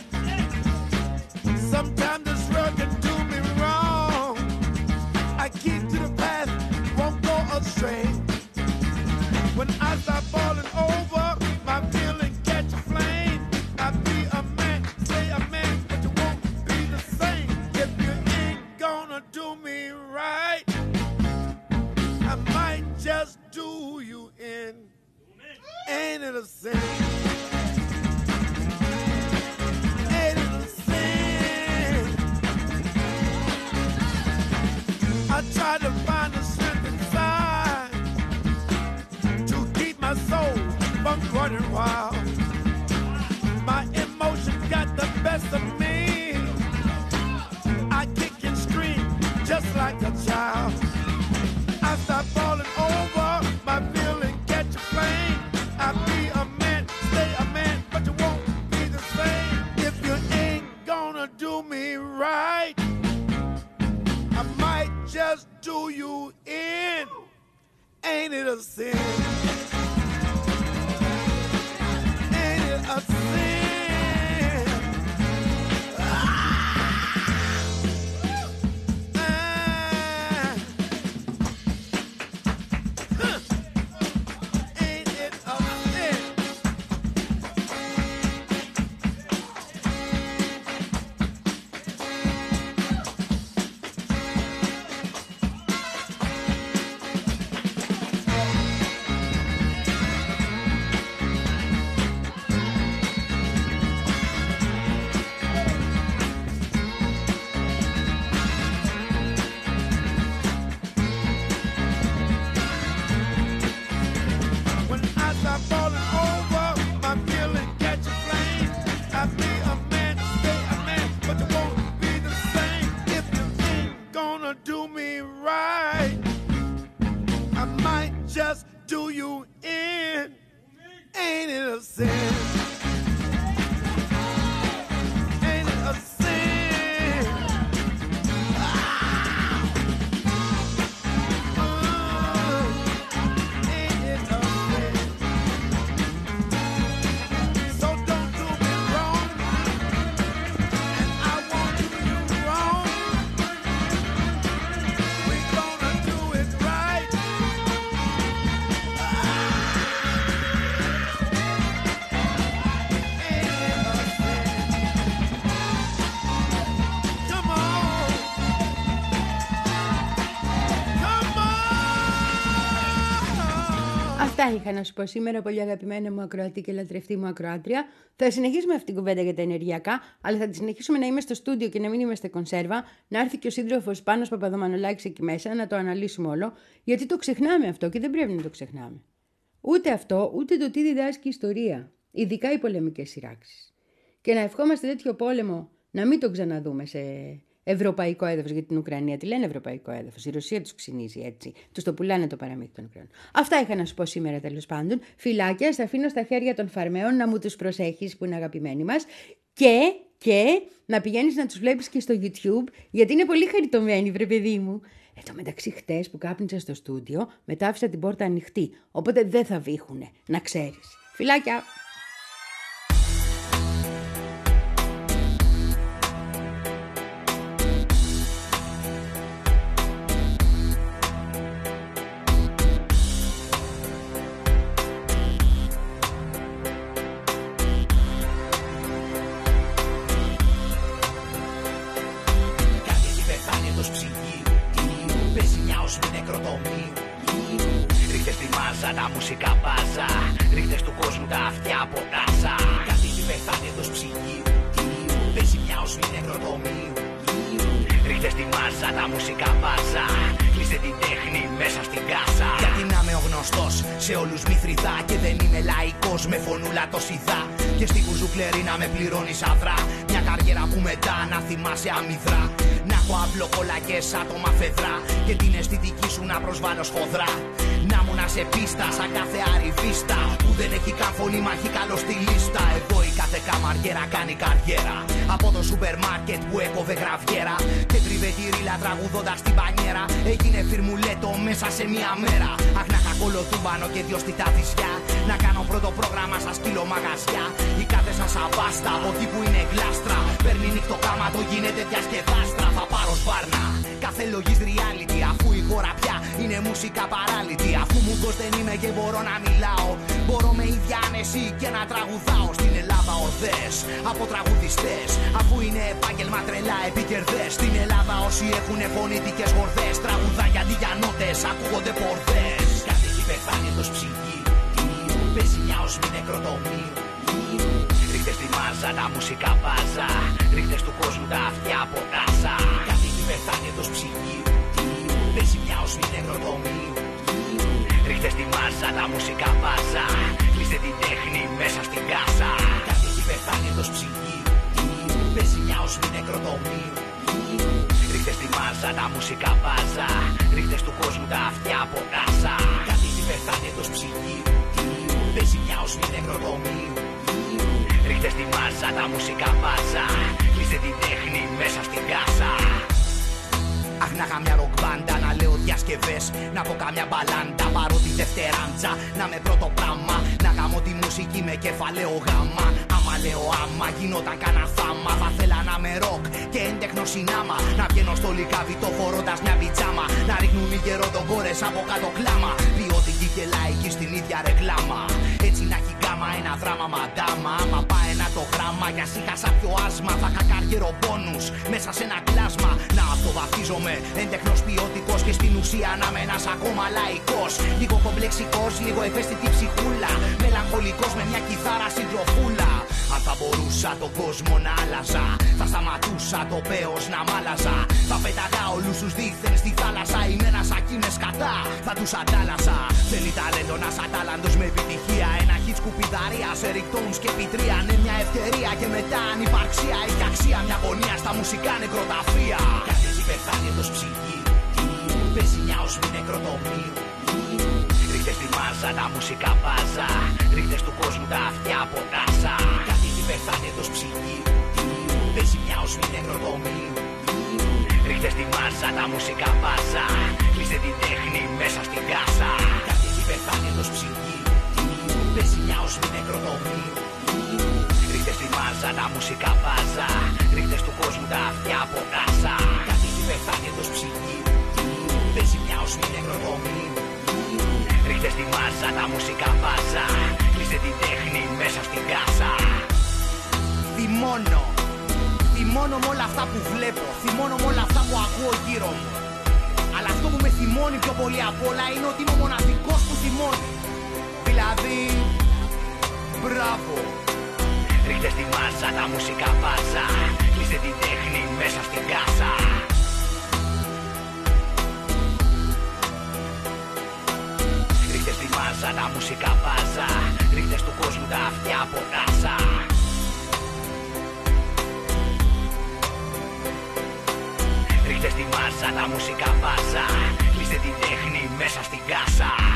Sometimes this world can do me wrong. I keep to the path, won't go astray. When I start falling over, my feeling catch a flame. I be a man, say a man, but you won't be the same. If you ain't gonna do me right, I might just do you in. Ain't it a sin? Ain't it a sin? I try to find the strength inside to keep my soul from running wild. My emotions got the best of me. I kick and scream just like a child. I start falling over, my feeling catch a flame. I be a man, stay a man, but you won't be the same. If you ain't gonna do me right, I might just do you in. Ain't it a sin? Ain't it a sin? Ah! Ah! Huh. Just do you in. Ain't it a sin? Ain't it a sin? Ah! Uh, ain't it a sin? So don't do me wrong, and I won't do you wrong. We're gonna do it right. Αυτά είχα να σου πω σήμερα, πολύ αγαπημένα μου ακροατή και λατρευτή μου ακροάτρια. Θα συνεχίσουμε αυτή την κουβέντα για τα ενεργειακά, αλλά θα τη συνεχίσουμε να είμαι στο στούντιο και να μην είμαστε κονσέρβα, να έρθει και ο σύντροφος Πάνος Παπαδομανολάκης εκεί μέσα, να το αναλύσουμε όλο, γιατί το ξεχνάμε αυτό και δεν πρέπει να το ξεχνάμε. Ούτε αυτό, ούτε το τι διδάσκει η ιστορία, ειδικά οι πολεμικές σειράξεις. Και να ευχόμαστε τέτοιο πόλεμο να μην τον ξαναδούμε σε ευρωπαϊκό έδαφος για την Ουκρανία. Τι λένε ευρωπαϊκό έδαφος. Η Ρωσία τους ξυνίζει έτσι. Τους το πουλάνε το παραμύθι των Ουκρανών. Αυτά είχα να σου πω σήμερα τέλος πάντων. Φιλάκια, στα αφήνω στα χέρια των φαρμαίων να μου τους προσέχεις που είναι αγαπημένοι μας. Και, και να πηγαίνεις να τους βλέπεις και στο YouTube, γιατί είναι πολύ χαριτωμένοι, βρε παιδί μου. Εν τω μεταξύ, χτες που κάπνισα στο στούντιο, μετά άφησα την πόρτα ανοιχτή. Οπότε δεν θα βήχουνε, να ξέρεις. Φιλάκια! Τα μουσικά μπάζα, ρίχτες του κόσμου τα αυτιά από τάσα. Κάτι έχει πεθάνει εντός ψυγείου, παίζει μια οσμή νεκροτομείου. Ρίχτες τη μάζα, τα μουσικά μπάζα, κλείστε την τέχνη μέσα στην κάσα. Γιατί να είμαι ο γνωστός σε όλους μυθριδά και δεν είμαι λαϊκός με φωνούλα το σιδά. Και στη βουζουκλερή να με πληρώνεις αδρά, μια καριέρα που μετά να θυμάσαι αμυδρά. Να έχω απλοκολακές άτομα φεδρά και την αισθητική σου να προσβάλλω σφοδρά. Να μου να σε πίστα σαν κάθε αριβίστα που δεν έχει καν φωνή μα έχει καλό στη λίστα. Εδώ η κάθε καμαριέρα κάνει καριέρα από το σούπερ μάρκετ που έκοβε γραβιέρα και τρίβε τη ρίλα τραγουδώντας την πανιέρα. Έγινε φιρμουλέτο μέσα σε μία μέρα. Αχ να είχα κολοτούμπανο και δυο στη ταβισιά, να κάνω πρώτο πρόγραμμα σαν σκύλο μαγαζιά. Η κάθε σας αμπάστα από εκεί που είναι γλάστρα παίρνει νυχτοκάματο, γίνεται διασκεδάστρα. Θα πάρω σπάρνα κάθε λογής reality αφού η χώρα πια είναι μουσικά παράλυτη. Αφού μου δώσ' δεν είμαι και μπορώ να μιλάω, μπορώ με ίδια άνεση και να τραγουδάω. Στην Ελλάδα ορδές από τραγουδιστές, αφού είναι επάγγελμα τρελά επικερδές. Στην Ελλάδα όσοι έχουνε φωνητικές γορδές, τραγουδά γιατί για νότες ακούγονται πορδές. Κάτι έχει πεθάνει εντός ψυγείου, παίζει μια οσμή νεκροτομείου. Ρίχτες τη μάζα, τα μουσικά μπάζα, ρίχτες του κόσμου τα αυτιά από τάσα. Κάτι έχει πεθάνει εντός ψυγείου, παίζει μια οσμή νεκροτομείου. Ρίχτες τη μάζα, τα μουσικά μπάζα, κλείστε την τέχνη μέσα στην κάσα. Κάτι έχει πεθάνει εντός ψυγείου, παίζει μια οσμή νεκροτομείου. Ρίχτες τη μάζα, τα μουσικά μπάζα, ρίχτες του κόσμου τα αυτιά από τάσα. Κάτι έχει πεθάνει εντός ψυγείου, παίζει μια οσμή νεκροτομείου. Ρίχτες τη μάζα, τα μουσικά μπάζα, κλείστε την τέχνη μέσα στην κάσα. Αχ να είχα μια ροκ μπάντα, να λέω διασκευές, να πω καμιά μπαλάντα, παρότι δευτεράντζα, να με πρώτο πράγμα, να γαμώ τη μουσική με κεφαλαίο γάμα. Άμα λέω άμα γινόταν κανένα θάμα, θα θέλα να με ροκ και έντεχνο συνάμα. Να βγαίνω στο λικάβιτο φορώντας μια πιτζάμα, να ρίχνουν οι γεροντογκόρες από κάτω κλάμα. Ποιοτική και λαϊκή στην ίδια ρεκλάμα, έτσι να έχει γκάμα ένα δράμα μαντάμα. Άμα πάει ένα το γράμμα για σίχασα πιο άσμα, θα είχα καριέρο πόνους μέσα σε ένα κλάσμα. Να αυτοβαφίζομαι έντεχνος ποιοτικός και στην ουσία να είμαι ένας ακόμα λαϊκός. Λίγο κομπλεξικός, λίγο ευαίσθητη ψυχούλα, μελαγχολικός με μια κιθάρα συντροφούλα. Αν θα μπορούσα τον κόσμο να άλλαζα, θα σταματούσα το πέος να μάλαζα. Θα πέταγα όλους τους δίθεν στη θάλασσα, είμαι ένας ακίνες κατά, θα τους αντάλλαζα. Θέλει ταλέντο ένας ατάλαντος με επιτυχία, ένα hit σκουπιδαρία σε ρικτόνους και πιτρία. Ναι μια ευκαιρία και μετά ανυπαρξία, έχει αξία μια γωνία στα μουσικά νεκροταφεία. Κάτι έχει πεθάνει εντός ψυγείου, παίζει μια οσμή νεκροτομείου. Ρίχτες τη μάζα, τα μουσικά μπάζα, ρίχτες του κόσμου τα αυτιά από τάσα. Κάτι έχει πεθάνει εντός ψυγείου, παίζει μια οσμή νεκροτομείου. Ρίχτες τη μάζα, τα μουσικά μπάζα, κλείστε την τέχνη μέσα στην κάσα. Κάτι έχει πεθάνει εντός ψυγείου, παίζει μια οσμή νεκροτομείου. Ρίχτες τη μάζα, τα μουσικά μπάζα, ρίχτες του κόσμου τα αυτιά από τάσα. Κάτι έχει πεθάνει εντός ψυγείου, παίζει μια οσμή νεκροτομείου. Ρίχτες τη μάζα, τα μουσικά μπάζα, κλείστε την τέχνη μέσα στην κάσα. Θυμώνω, θυμώνω με όλα αυτά που βλέπω, θυμώνω με όλα αυτά που ακούω γύρω μου. Αλλά αυτό που με θυμώνει πιο πολύ απ' όλα είναι ότι είμαι ο μοναδικός που θυμώνει. Δηλαδή, μπράβο. Ρίχτες τη μάζα, τα μουσικά μπάζα, κλείστε την τέχνη μέσα στην κάσα. Ρίχτες τη μάζα, τα μουσικά μπάζα, ρίχτες του κόσμου τα αυτιά από τάσα. μπάζα, τα μουσικά μπάζα. Κλείστε την τέχνη μέσα στην κάσα.